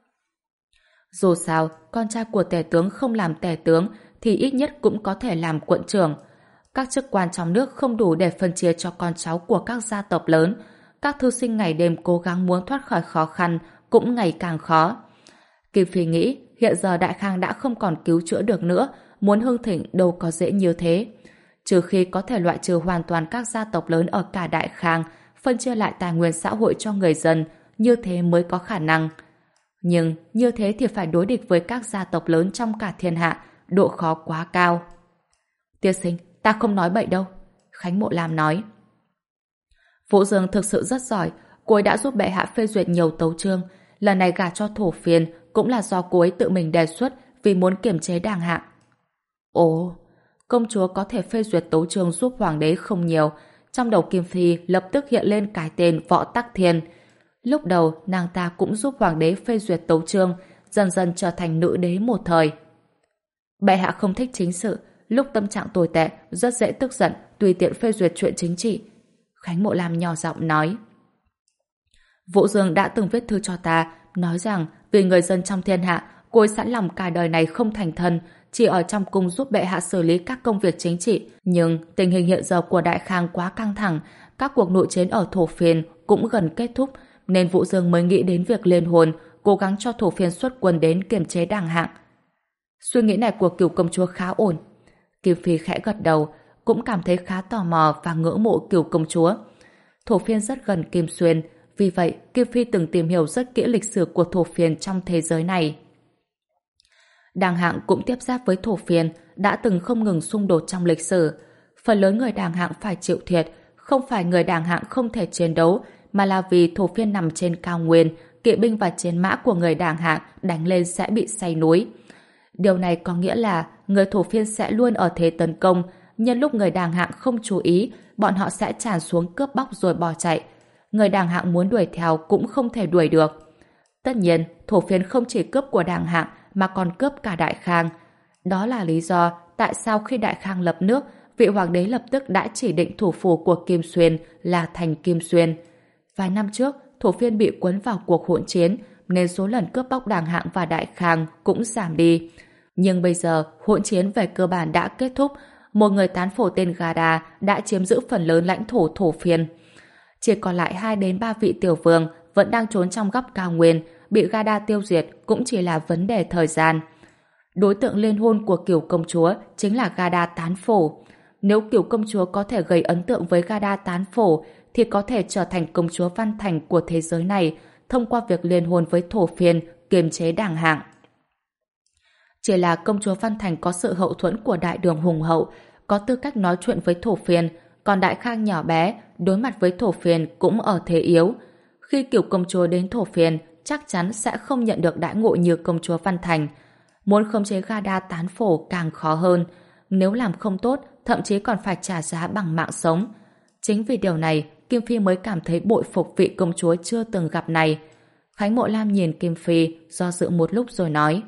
Dù sao, con trai của tể tướng không làm tể tướng thì ít nhất cũng có thể làm quận trưởng. Các chức quan trong nước không đủ để phân chia cho con cháu của các gia tộc lớn. Các thư sinh ngày đêm cố gắng muốn thoát khỏi khó khăn cũng ngày càng khó. Kim Phi nghĩ hiện giờ Đại Khang đã không còn cứu chữa được nữa, muốn hưng thịnh đâu có dễ như thế. Trừ khi có thể loại trừ hoàn toàn các gia tộc lớn ở cả Đại Khang, phân chia lại tài nguyên xã hội cho người dân, như thế mới có khả năng. Nhưng như thế thì phải đối địch với các gia tộc lớn trong cả thiên hạ, độ khó quá cao. Tiên sinh, ta không nói bậy đâu, Khánh Mộ Lam nói. Vũ Dương thực sự rất giỏi, cô ấy đã giúp bệ hạ phê duyệt nhiều tấu chương. Lần này gả cho thổ phiên cũng là do cô ấy tự mình đề xuất vì muốn kiềm chế đàng hạng. Ồ, công chúa có thể phê duyệt tấu chương giúp hoàng đế không nhiều. Trong đầu Kim Phi lập tức hiện lên cái tên Võ Tắc Thiên. Lúc đầu nàng ta cũng giúp hoàng đế phê duyệt tấu chương, dần dần trở thành nữ đế một thời. Bệ hạ không thích chính sự, lúc tâm trạng tồi tệ rất dễ tức giận, tùy tiện phê duyệt chuyện chính trị. Khánh Mộ Lam nhỏ giọng nói. Vũ Dương đã từng viết thư cho ta, nói rằng vì người dân trong thiên hạ, cô ấy sẵn lòng cả đời này không thành thân, chỉ ở trong cung giúp bệ hạ xử lý các công việc chính trị. Nhưng tình hình hiện giờ của Đại Khang quá căng thẳng, các cuộc nội chiến ở Thổ Phiên cũng gần kết thúc, nên Vũ Dương mới nghĩ đến việc liên hôn, cố gắng cho Thổ Phiên xuất quân đến kiềm chế đàng hạng. Suy nghĩ này của Cửu công chúa khá ổn. Kim Phi khẽ gật đầu, cũng cảm thấy khá tò mò và ngưỡng mộ Cửu công chúa. Thổ Phiên rất gần Kim Xuyên, vì vậy Kim Phi từng tìm hiểu rất kỹ lịch sử của Thổ Phiên trong thế giới này. Đàng hạng cũng tiếp giáp với Thổ Phiên, đã từng không ngừng xung đột trong lịch sử. Phần lớn người Đàng hạng phải chịu thiệt, không phải người Đàng hạng không thể chiến đấu, mà là vì Thổ Phiên nằm trên cao nguyên, kỵ binh và chiến mã của người Đàng hạng đánh lên sẽ bị say núi. Điều này có nghĩa là người Thổ Phiên sẽ luôn ở thế tấn công, nhân lúc người Đàng hạng không chú ý, bọn họ sẽ tràn xuống cướp bóc rồi bỏ chạy. Người Đàng hạng muốn đuổi theo cũng không thể đuổi được. Tất nhiên, Thổ Phiên không chỉ cướp của Đàng hạng mà còn cướp cả Đại Khang. Đó là lý do tại sao khi Đại Khang lập nước, vị hoàng đế lập tức đã chỉ định thủ phủ của Kim Xuyên là thành Kim Xuyên. Vài năm trước, Thổ Phiên bị cuốn vào cuộc hỗn chiến, nên số lần cướp bóc Đàng hạng và Đại Khang cũng giảm đi. Nhưng bây giờ, hỗn chiến về cơ bản đã kết thúc, một người tán phổ tên Gada đã chiếm giữ phần lớn lãnh thổ Thổ Phiên. Chỉ còn lại hai đến ba vị tiểu vương vẫn đang trốn trong góc cao nguyên, bị Gada tiêu diệt cũng chỉ là vấn đề thời gian. Đối tượng liên hôn của Cửu công chúa chính là Gada tán phổ. Nếu Cửu công chúa có thể gây ấn tượng với Gada tán phổ, thì có thể trở thành công chúa văn thành của thế giới này thông qua việc liên hôn với Thổ Phiên, kiềm chế Đàng hạng. Chỉ là công chúa văn thành có sự hậu thuẫn của đại đường hùng hậu, có tư cách nói chuyện với Thổ Phiên, còn Đại Khang nhỏ bé, đối mặt với Thổ Phiên cũng ở thế yếu. Khi Cửu công chúa đến Thổ Phiên, chắc chắn sẽ không nhận được đãi ngộ như công chúa văn thành. Muốn khống chế Gada tán phổ càng khó hơn. Nếu làm không tốt, thậm chí còn phải trả giá bằng mạng sống. Chính vì điều này, Kim Phi mới cảm thấy bội phục vị công chúa chưa từng gặp này. Khánh Mộ Lam nhìn Kim Phi, do dự một lúc rồi nói.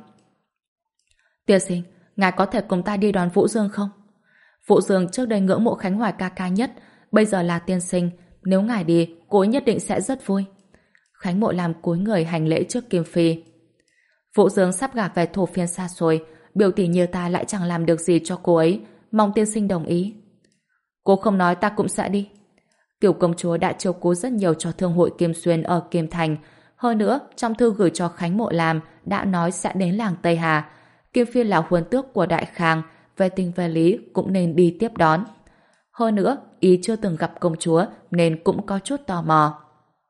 Tiên sinh, ngài có thể cùng ta đi đón Vũ Dương không? Vũ Dương trước đây ngưỡng mộ Khánh Hoài ca ca nhất, bây giờ là tiên sinh. Nếu ngài đi, cô ấy nhất định sẽ rất vui. Khánh Mộ Lam cúi người hành lễ trước Kim Phi. Vũ Dương sắp gả về Thổ Phiên xa xôi, biểu tỷ như ta lại chẳng làm được gì cho cô ấy, mong tiên sinh đồng ý. Cô không nói ta cũng sẽ đi. Cửu công chúa đã chiếu cố rất nhiều cho thương hội Kim Xuyên ở Kim Thành. Hơn nữa, trong thư gửi cho Khánh Mộ Lam đã nói sẽ đến làng Tây Hà. Kim Phi là huân tước của Đại Khang, về tình về lý cũng nên đi tiếp đón. Hơn nữa, ý chưa từng gặp công chúa nên cũng có chút tò mò.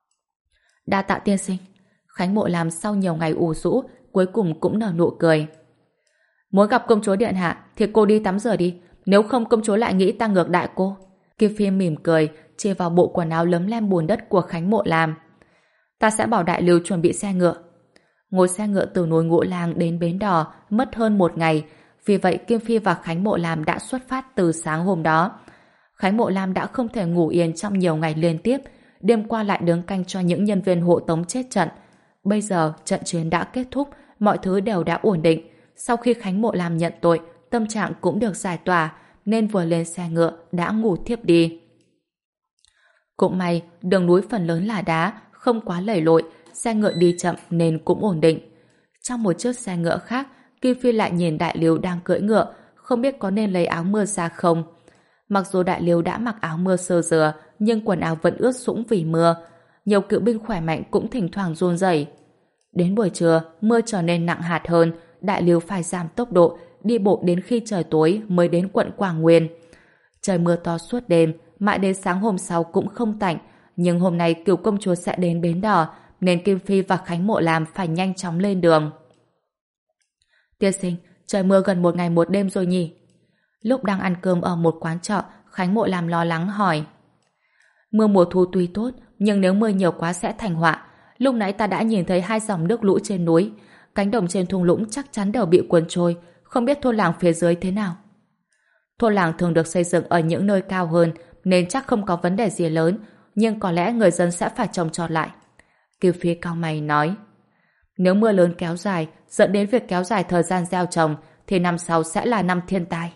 Đa tạ tiên sinh. Khánh Mộ Lam sau nhiều ngày ủ rũ, cuối cùng cũng nở nụ cười. Muốn gặp công chúa điện hạ thì cô đi tắm rửa đi, nếu không công chúa lại nghĩ ta ngược đại cô. Kim Phi mỉm cười, chê vào bộ quần áo lấm lem bùn đất của Khánh Mộ Lam. Ta sẽ bảo đại lưu chuẩn bị xe ngựa. Ngồi xe ngựa từ núi Ngũ Lang đến bến đò mất hơn một ngày, vì vậy Kim Phi và Khánh Mộ Lam đã xuất phát từ sáng hôm đó. Khánh Mộ Lam đã không thể ngủ yên trong nhiều ngày liên tiếp, đêm qua lại đứng canh cho những nhân viên hộ tống chết trận. Bây giờ trận chiến đã kết thúc, mọi thứ đều đã ổn định. Sau khi Khánh Mộ Lam nhận tội, tâm trạng cũng được giải tỏa, nên vừa lên xe ngựa đã ngủ thiếp đi. Cũng may, đường núi phần lớn là đá, không quá lầy lội, xe ngựa đi chậm nên cũng ổn định. Trong một chiếc xe ngựa khác, Kim Phi lại nhìn Đại Lưu đang cưỡi ngựa, không biết có nên lấy áo mưa ra không. Mặc dù Đại Liêu đã mặc áo mưa sơ dừa, nhưng quần áo vẫn ướt sũng vì mưa. Nhiều cựu binh khỏe mạnh cũng thỉnh thoảng run rẩy. Đến buổi trưa, mưa trở nên nặng hạt hơn, Đại Liêu phải giảm tốc độ, đi bộ đến khi trời tối mới đến quận Quảng Nguyên. Trời mưa to suốt đêm, mãi đến sáng hôm sau cũng không tạnh, nhưng hôm nay Cửu công chúa sẽ đến Bến Đỏ, nên Kim Phi và Khánh Mộ Lam phải nhanh chóng lên đường. Tiên sinh, trời mưa gần một ngày một đêm rồi nhỉ? Lúc đang ăn cơm ở một quán trọ, Khánh Mộ Lam lo lắng hỏi. Mưa mùa thu tuy tốt, nhưng nếu mưa nhiều quá sẽ thành họa. Lúc nãy ta đã nhìn thấy hai dòng nước lũ trên núi, cánh đồng trên thung lũng chắc chắn đều bị cuốn trôi, không biết thôn làng phía dưới thế nào. Thôn làng thường được xây dựng ở những nơi cao hơn, nên chắc không có vấn đề gì lớn, nhưng có lẽ người dân sẽ phải trồng trọt lại. Kiều Phi cao mày nói. Nếu mưa lớn kéo dài, dẫn đến việc kéo dài thời gian gieo trồng, thì năm sau sẽ là năm thiên tai.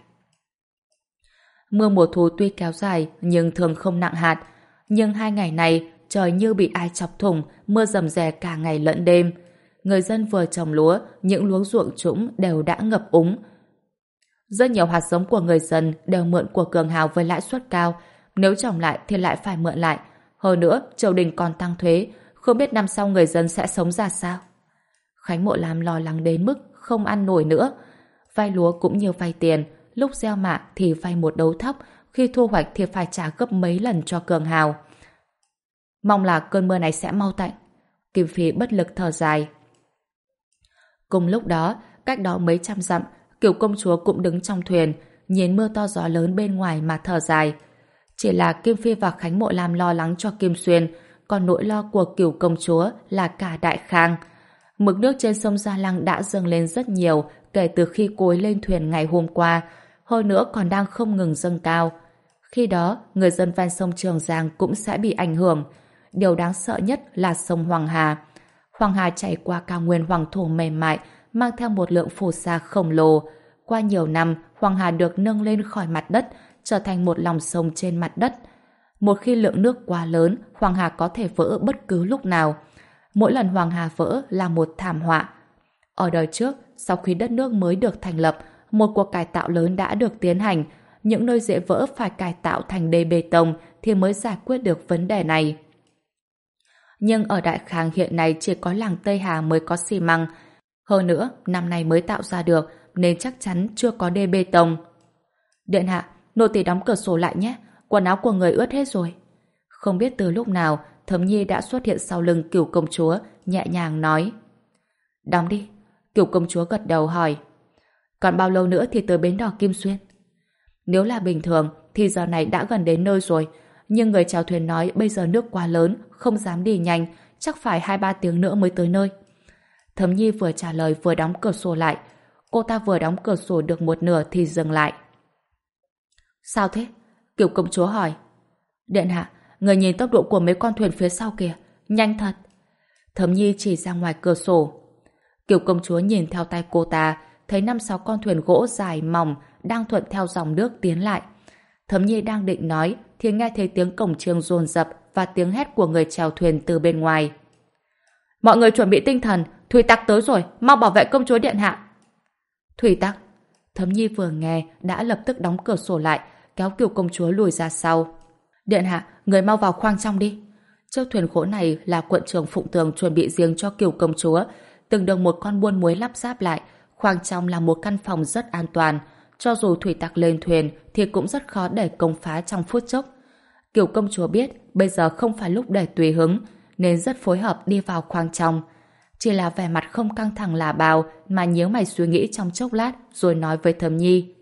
Mưa mùa thu tuy kéo dài, nhưng thường không nặng hạt. Nhưng hai ngày này, trời như bị ai chọc thủng, mưa rầm rè cả ngày lẫn đêm. Người dân vừa trồng lúa, những luống ruộng trũng đều đã ngập úng. Rất nhiều hạt giống của người dân đều mượn của Cường Hào với lãi suất cao. Nếu trồng lại thì lại phải mượn lại. Hơn nữa, triều đình còn tăng thuế, không biết năm sau người dân sẽ sống ra sao. Khánh Mộ Lam lo lắng đến mức không ăn nổi nữa. Vay lúa cũng như vay tiền, lúc gieo mạ thì vay một đấu thóc, khi thu hoạch thì phải trả gấp mấy lần cho Cường Hào. Mong là cơn mưa này sẽ mau tạnh. Kim Phi bất lực thở dài. Cùng lúc đó, cách đó mấy trăm dặm, Cửu công chúa cũng đứng trong thuyền, nhìn mưa to gió lớn bên ngoài mà thở dài. Chỉ là Kim Phi và Khánh Mộ Lam lo lắng cho Kim Xuyên, còn nỗi lo của Cửu công chúa là cả Đại Khang. Mực nước trên sông Gia Lăng đã dâng lên rất nhiều kể từ khi cô ấy lên thuyền ngày hôm qua, hơn nữa còn đang không ngừng dâng cao. Khi đó, người dân ven sông Trường Giang cũng sẽ bị ảnh hưởng. Điều đáng sợ nhất là sông Hoàng Hà. Hoàng Hà chảy qua cao nguyên hoàng thổ mềm mại, mang theo một lượng phù sa khổng lồ. Qua nhiều năm, Hoàng Hà được nâng lên khỏi mặt đất, trở thành một lòng sông trên mặt đất. Một khi lượng nước quá lớn, Hoàng Hà có thể vỡ bất cứ lúc nào. Mỗi lần Hoàng Hà vỡ là một thảm họa. Ở đời trước, sau khi đất nước mới được thành lập, một cuộc cải tạo lớn đã được tiến hành. Những nơi dễ vỡ phải cải tạo thành đê bê tông thì mới giải quyết được vấn đề này. Nhưng ở Đại Khang hiện nay chỉ có làng Tây Hà mới có xi măng. Hơn nữa, năm nay mới tạo ra được, nên chắc chắn chưa có đê bê tông. Điện hạ, nô tỳ đóng cửa sổ lại nhé, quần áo của người ướt hết rồi. Không biết từ lúc nào, Thấm Nhi đã xuất hiện sau lưng Cửu công chúa, nhẹ nhàng nói. Đóng đi. Cửu công chúa gật đầu hỏi. Còn bao lâu nữa thì tới Bến Đỏ Kim Xuyên? Nếu là bình thường thì giờ này đã gần đến nơi rồi, nhưng người chèo thuyền nói bây giờ nước quá lớn, không dám đi nhanh, chắc phải hai ba tiếng nữa mới tới nơi. Thấm Nhi vừa trả lời vừa đóng cửa sổ lại. Cô ta vừa đóng cửa sổ được một nửa thì dừng lại. Sao thế? Cửu công chúa hỏi. Điện hạ, người nhìn tốc độ của mấy con thuyền phía sau kìa, nhanh thật. Thấm Nhi chỉ ra ngoài cửa sổ. Cửu công chúa nhìn theo tay cô ta, thấy năm sáu con thuyền gỗ dài mỏng đang thuận theo dòng nước tiến lại. Thấm Nhi đang định nói thì nghe thấy tiếng cổng chiêng dồn dập và tiếng hét của người chèo thuyền từ bên ngoài. Mọi người chuẩn bị tinh thần, thủy tặc tới rồi, mau bảo vệ công chúa điện hạ. Thủy tặc? Thấm Nhi vừa nghe đã lập tức đóng cửa sổ lại, kéo Cửu công chúa lùi ra sau. Điện hạ, người mau vào khoang trong đi. Chiếc thuyền gỗ này là quận trưởng Phụng Tường chuẩn bị riêng cho Cửu công chúa, từng được một con buôn muối lắp ráp lại. Khoang trong là một căn phòng rất an toàn, cho dù thủy tặc lên thuyền thì cũng rất khó để công phá trong phút chốc. Cửu công chúa biết bây giờ không phải lúc để tùy hứng, nên rất phối hợp đi vào khoang trong. Chỉ là vẻ mặt không căng thẳng là bao mà nhíu mày suy nghĩ trong chốc lát rồi nói với Thấm Nhi.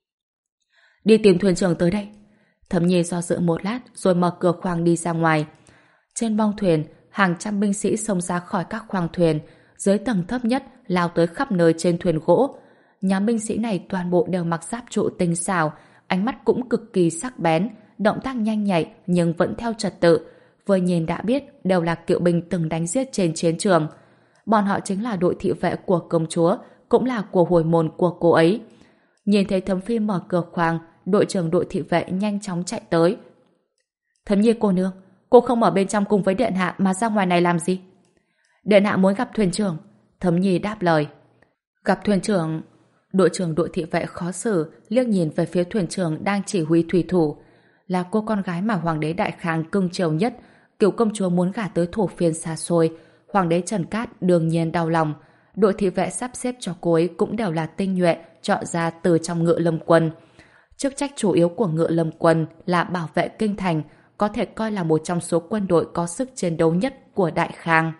Đi tìm thuyền trưởng tới đây. Thấm Nhi do dự một lát rồi mở cửa khoang đi ra ngoài. Trên bong thuyền, hàng trăm binh sĩ xông ra khỏi các khoang thuyền, dưới tầng thấp nhất lao tới khắp nơi trên thuyền gỗ. Nhóm binh sĩ này toàn bộ đều mặc giáp trụ tinh xảo, ánh mắt cũng cực kỳ sắc bén, động tác nhanh nhạy nhưng vẫn theo trật tự. Vừa nhìn đã biết đều là cựu binh từng đánh giết trên chiến trường. Bọn họ chính là đội thị vệ của công chúa, cũng là của hồi môn của cô ấy. Nhìn thấy Thấm Phi mở cửa khoang, đội trưởng đội thị vệ nhanh chóng chạy tới. Thấm Nhi cô nương, cô không ở bên trong cùng với điện hạ mà ra ngoài này làm gì? Điện hạ muốn gặp thuyền trưởng. Thấm Nhi đáp lời. Gặp thuyền trưởng? Đội trưởng đội thị vệ khó xử liếc nhìn về phía thuyền trưởng đang chỉ huy thủy thủ. Là cô con gái mà hoàng đế Đại Khang cưng chiều nhất, Cửu công chúa muốn gả tới thổ phiên xa xôi, hoàng đế Trần Cát đương nhiên đau lòng. Đội thị vệ sắp xếp cho cô ấy cũng đều là tinh nhuệ chọn ra từ trong Ngự Lâm quân. Chức trách chủ yếu của Ngự Lâm quân là bảo vệ kinh thành, có thể coi là một trong số quân đội có sức chiến đấu nhất của Đại Khang.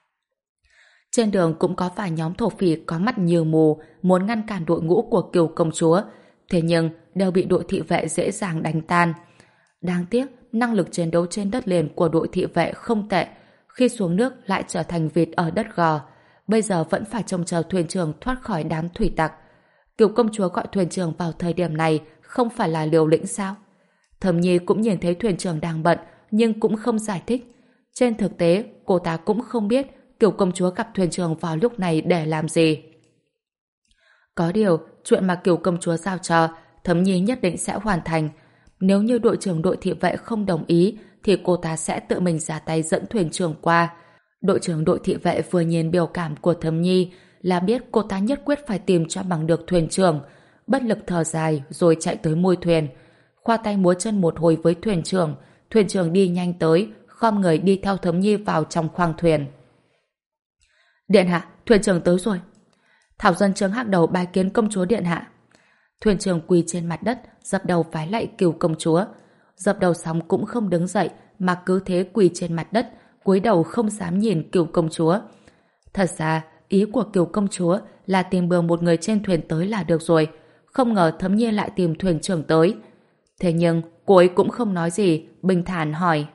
Trên đường cũng có vài nhóm thổ phỉ có mắt như mù muốn ngăn cản đội ngũ của Cửu công chúa, thế nhưng đều bị đội thị vệ dễ dàng đánh tan. Đáng tiếc, năng lực chiến đấu trên đất liền của đội thị vệ không tệ, khi xuống nước lại trở thành vịt ở đất gò. Bây giờ vẫn phải trông chờ thuyền trưởng thoát khỏi đám thủy tặc. Cửu công chúa gọi thuyền trưởng vào thời điểm này không phải là liều lĩnh sao? Thẩm Nhi cũng nhìn thấy thuyền trưởng đang bận nhưng cũng không giải thích. Trên thực tế, cô ta cũng không biết Cửu công chúa gặp thuyền trưởng vào lúc này để làm gì. Có điều, chuyện mà Cửu công chúa giao cho, Thẩm Nhi nhất định sẽ hoàn thành. Nếu như đội trưởng đội thị vệ không đồng ý, thì cô ta sẽ tự mình ra tay dẫn thuyền trưởng qua. Đội trưởng đội thị vệ vừa nhìn biểu cảm của Thẩm Nhi là biết cô ta nhất quyết phải tìm cho bằng được thuyền trưởng. Bất lực thở dài rồi chạy tới môi thuyền. Khoa tay múa chân một hồi với thuyền trưởng. Thuyền trưởng đi nhanh tới, khom người đi theo Thẩm Nhi vào trong khoang thuyền. Điện hạ, thuyền trưởng tới rồi. Thảo Dân Trương hắc đầu bái kiến công chúa điện hạ. Thuyền trưởng quỳ trên mặt đất, dập đầu vái lạy Cửu công chúa. Dập đầu xong cũng không đứng dậy, mà cứ thế quỳ trên mặt đất, cúi đầu không dám nhìn Cửu công chúa. Thật ra, ý của Cửu công chúa là tìm bừa một người trên thuyền tới là được rồi. Không ngờ Thấm Nhi lại tìm thuyền trưởng tới. Thế nhưng, cô ấy cũng không nói gì, bình thản hỏi.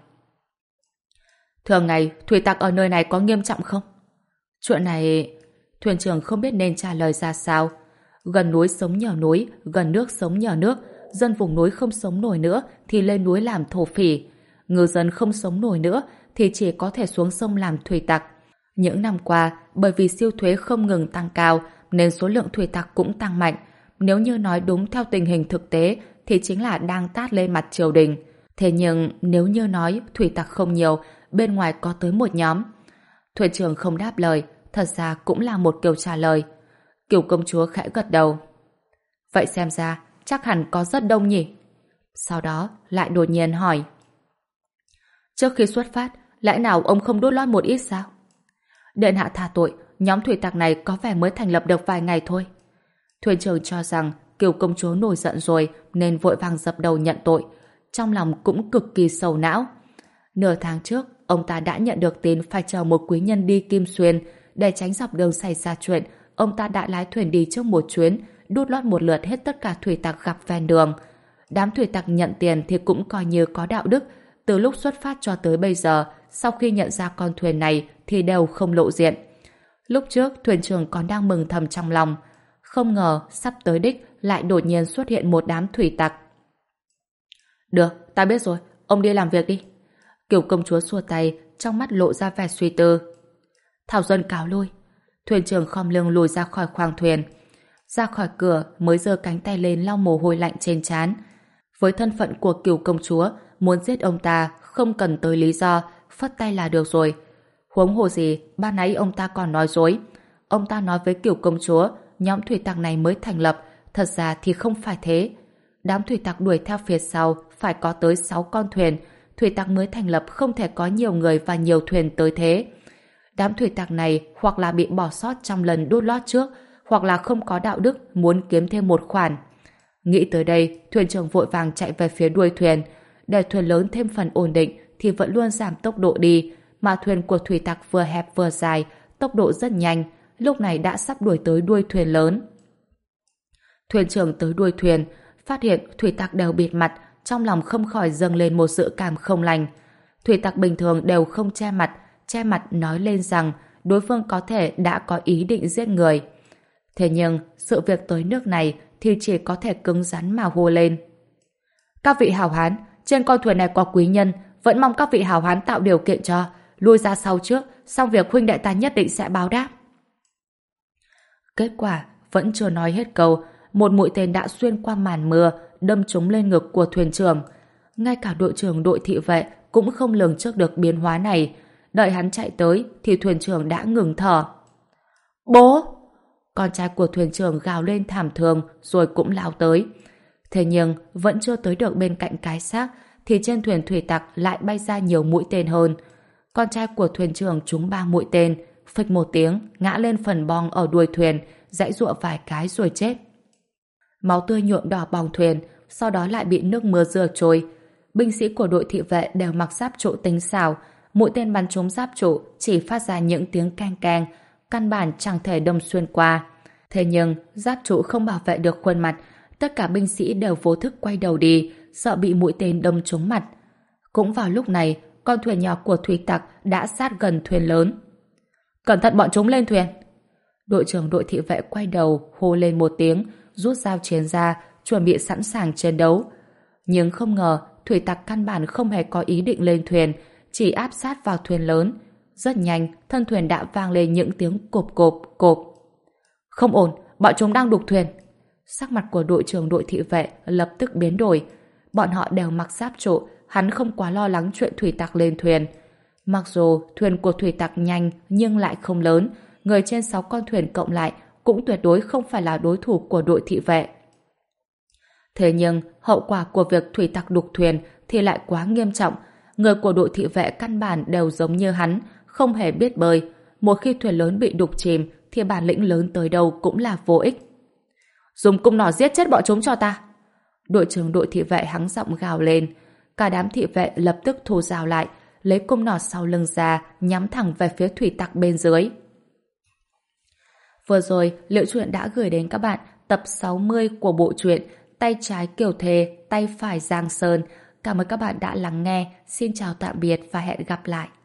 Thường ngày, thủy tặc ở nơi này có nghiêm trọng không? Chuyện này... Thuyền trưởng không biết nên trả lời ra sao. Gần núi sống nhờ núi, gần nước sống nhờ nước. Dân vùng núi không sống nổi nữa thì lên núi làm thổ phỉ. Ngư dân không sống nổi nữa thì chỉ có thể xuống sông làm thủy tặc. Những năm qua, bởi vì siêu thuế không ngừng tăng cao nên số lượng thủy tặc cũng tăng mạnh. Nếu như nói đúng theo tình hình thực tế thì chính là đang tát lên mặt triều đình. Thế nhưng nếu như nói thủy tặc không nhiều, bên ngoài có tới một nhóm. Thuyền trưởng không đáp lời, thật ra cũng là một kiểu trả lời. Cửu công chúa khẽ gật đầu. Vậy xem ra chắc hẳn có rất đông nhỉ? Sau đó lại đột nhiên hỏi. Trước khi xuất phát, lẽ nào ông không đốt lót một ít sao? Điện hạ tha tội, nhóm thủy tặc này có vẻ mới thành lập được vài ngày thôi. Thuyền trưởng cho rằng Cửu công chúa nổi giận rồi nên vội vàng dập đầu nhận tội. Trong lòng cũng cực kỳ sầu não. Nửa tháng trước, ông ta đã nhận được tin phải chờ một quý nhân đi Kim Xuyên. Để tránh dọc đường xảy ra chuyện, ông ta đã lái thuyền đi trước một chuyến, đút lót một lượt hết tất cả thủy tặc gặp ven đường. Đám thủy tặc nhận tiền thì cũng coi như có đạo đức. Từ lúc xuất phát cho tới bây giờ, sau khi nhận ra con thuyền này thì đều không lộ diện. Lúc trước, thuyền trưởng còn đang mừng thầm trong lòng. Không ngờ, sắp tới đích lại đột nhiên xuất hiện một đám thủy tặc. Được, ta biết rồi, ông đi làm việc đi. Cửu công chúa xua tay, trong mắt lộ ra vẻ suy tư. Thảo Dân cáo lui. Thuyền trưởng khom lưng lùi ra khỏi khoang thuyền. Ra khỏi cửa mới giơ cánh tay lên lau mồ hôi lạnh trên trán. Với thân phận của Cửu công chúa, muốn giết ông ta không cần tới lý do, phất tay là được rồi. Huống hồ gì, ban nãy ông ta còn nói dối. Ông ta nói với Cửu công chúa, nhóm thủy tặc này mới thành lập, thật ra thì không phải thế. Đám thủy tặc đuổi theo phía sau phải có tới sáu con thuyền, thủy tặc mới thành lập không thể có nhiều người và nhiều thuyền tới thế. Đám thủy tặc này hoặc là bị bỏ sót trong lần đốt lót trước, hoặc là không có đạo đức muốn kiếm thêm một khoản. Nghĩ tới đây, thuyền trưởng vội vàng chạy về phía đuôi thuyền. Để thuyền lớn thêm phần ổn định thì vẫn luôn giảm tốc độ đi, mà thuyền của thủy tặc vừa hẹp vừa dài, tốc độ rất nhanh, lúc này đã sắp đuổi tới đuôi thuyền lớn. Thuyền trưởng tới đuôi thuyền, phát hiện thủy tặc đều bịt mặt, trong lòng không khỏi dâng lên một dự cảm không lành. Thủy tặc bình thường đều không che mặt, che mặt nói lên rằng đối phương có thể đã có ý định giết người. Thế nhưng, sự việc tới nước này thì chỉ có thể cứng rắn mà hô lên. Các vị hào hán, trên con thuyền này có quý nhân, vẫn mong các vị hào hán tạo điều kiện cho, lui ra sau trước, xong việc huynh đệ ta nhất định sẽ báo đáp. Kết quả, vẫn chưa nói hết câu, một mũi tên đã xuyên qua màn mưa, đâm trúng lên ngực của thuyền trưởng. Ngay cả đội trưởng đội thị vệ cũng không lường trước được biến hóa này. Đợi hắn chạy tới thì thuyền trưởng đã ngừng thở. Bố! Con trai của thuyền trưởng gào lên thảm thương rồi cũng lao tới. Thế nhưng vẫn chưa tới được bên cạnh cái xác thì trên thuyền thủy tặc lại bay ra nhiều mũi tên hơn. Con trai của thuyền trưởng trúng ba mũi tên, phịch một tiếng ngã lên phần bong ở đuôi thuyền, giãy giụa vài cái rồi chết. Máu tươi nhuộm đỏ bong thuyền, sau đó lại bị nước mưa rửa trôi. Binh sĩ của đội thị vệ đều mặc giáp trụ tinh xảo, mũi tên bắn trúng giáp trụ chỉ phát ra những tiếng keng keng, căn bản chẳng thể đâm xuyên qua. Thế nhưng giáp trụ không bảo vệ được khuôn mặt, tất cả binh sĩ đều vô thức quay đầu đi, sợ bị mũi tên đâm trúng mặt. Cũng vào lúc này, con thuyền nhỏ của thủy tặc đã sát gần thuyền lớn. Cẩn thận bọn chúng lên thuyền! Đội trưởng đội thị vệ quay đầu hô lên một tiếng, rút dao chiến ra, chuẩn bị sẵn sàng chiến đấu. Nhưng không ngờ thủy tặc căn bản không hề có ý định lên thuyền, chỉ áp sát vào thuyền lớn. Rất nhanh, thân thuyền đã vang lên những tiếng cộp cộp cộp. Không ổn, bọn chúng đang đục thuyền. Sắc mặt của đội trưởng đội thị vệ lập tức biến đổi. Bọn họ đều mặc giáp trụ, hắn không quá lo lắng chuyện thủy tặc lên thuyền. Mặc dù thuyền của thủy tặc nhanh nhưng lại không lớn, người trên sáu con thuyền cộng lại cũng tuyệt đối không phải là đối thủ của đội thị vệ. Thế nhưng hậu quả của việc thủy tặc đục thuyền thì lại quá nghiêm trọng. Người của đội thị vệ căn bản đều giống như hắn, không hề biết bơi. Một khi thuyền lớn bị đục chìm thì bản lĩnh lớn tới đâu cũng là vô ích. Dùng cung nỏ giết chết bọn chúng cho ta! Đội trưởng đội thị vệ hắng giọng gào lên. Cả đám thị vệ lập tức thu dao lại, lấy cung nỏ sau lưng ra, nhắm thẳng về phía thủy tặc bên dưới. Vừa rồi, Liễu Chuyện đã gửi đến các bạn tập sáu mươi của bộ truyện Tay trái Kiều Thề, tay phải Giang Sơn. Cảm ơn các bạn đã lắng nghe. Xin chào tạm biệt và hẹn gặp lại.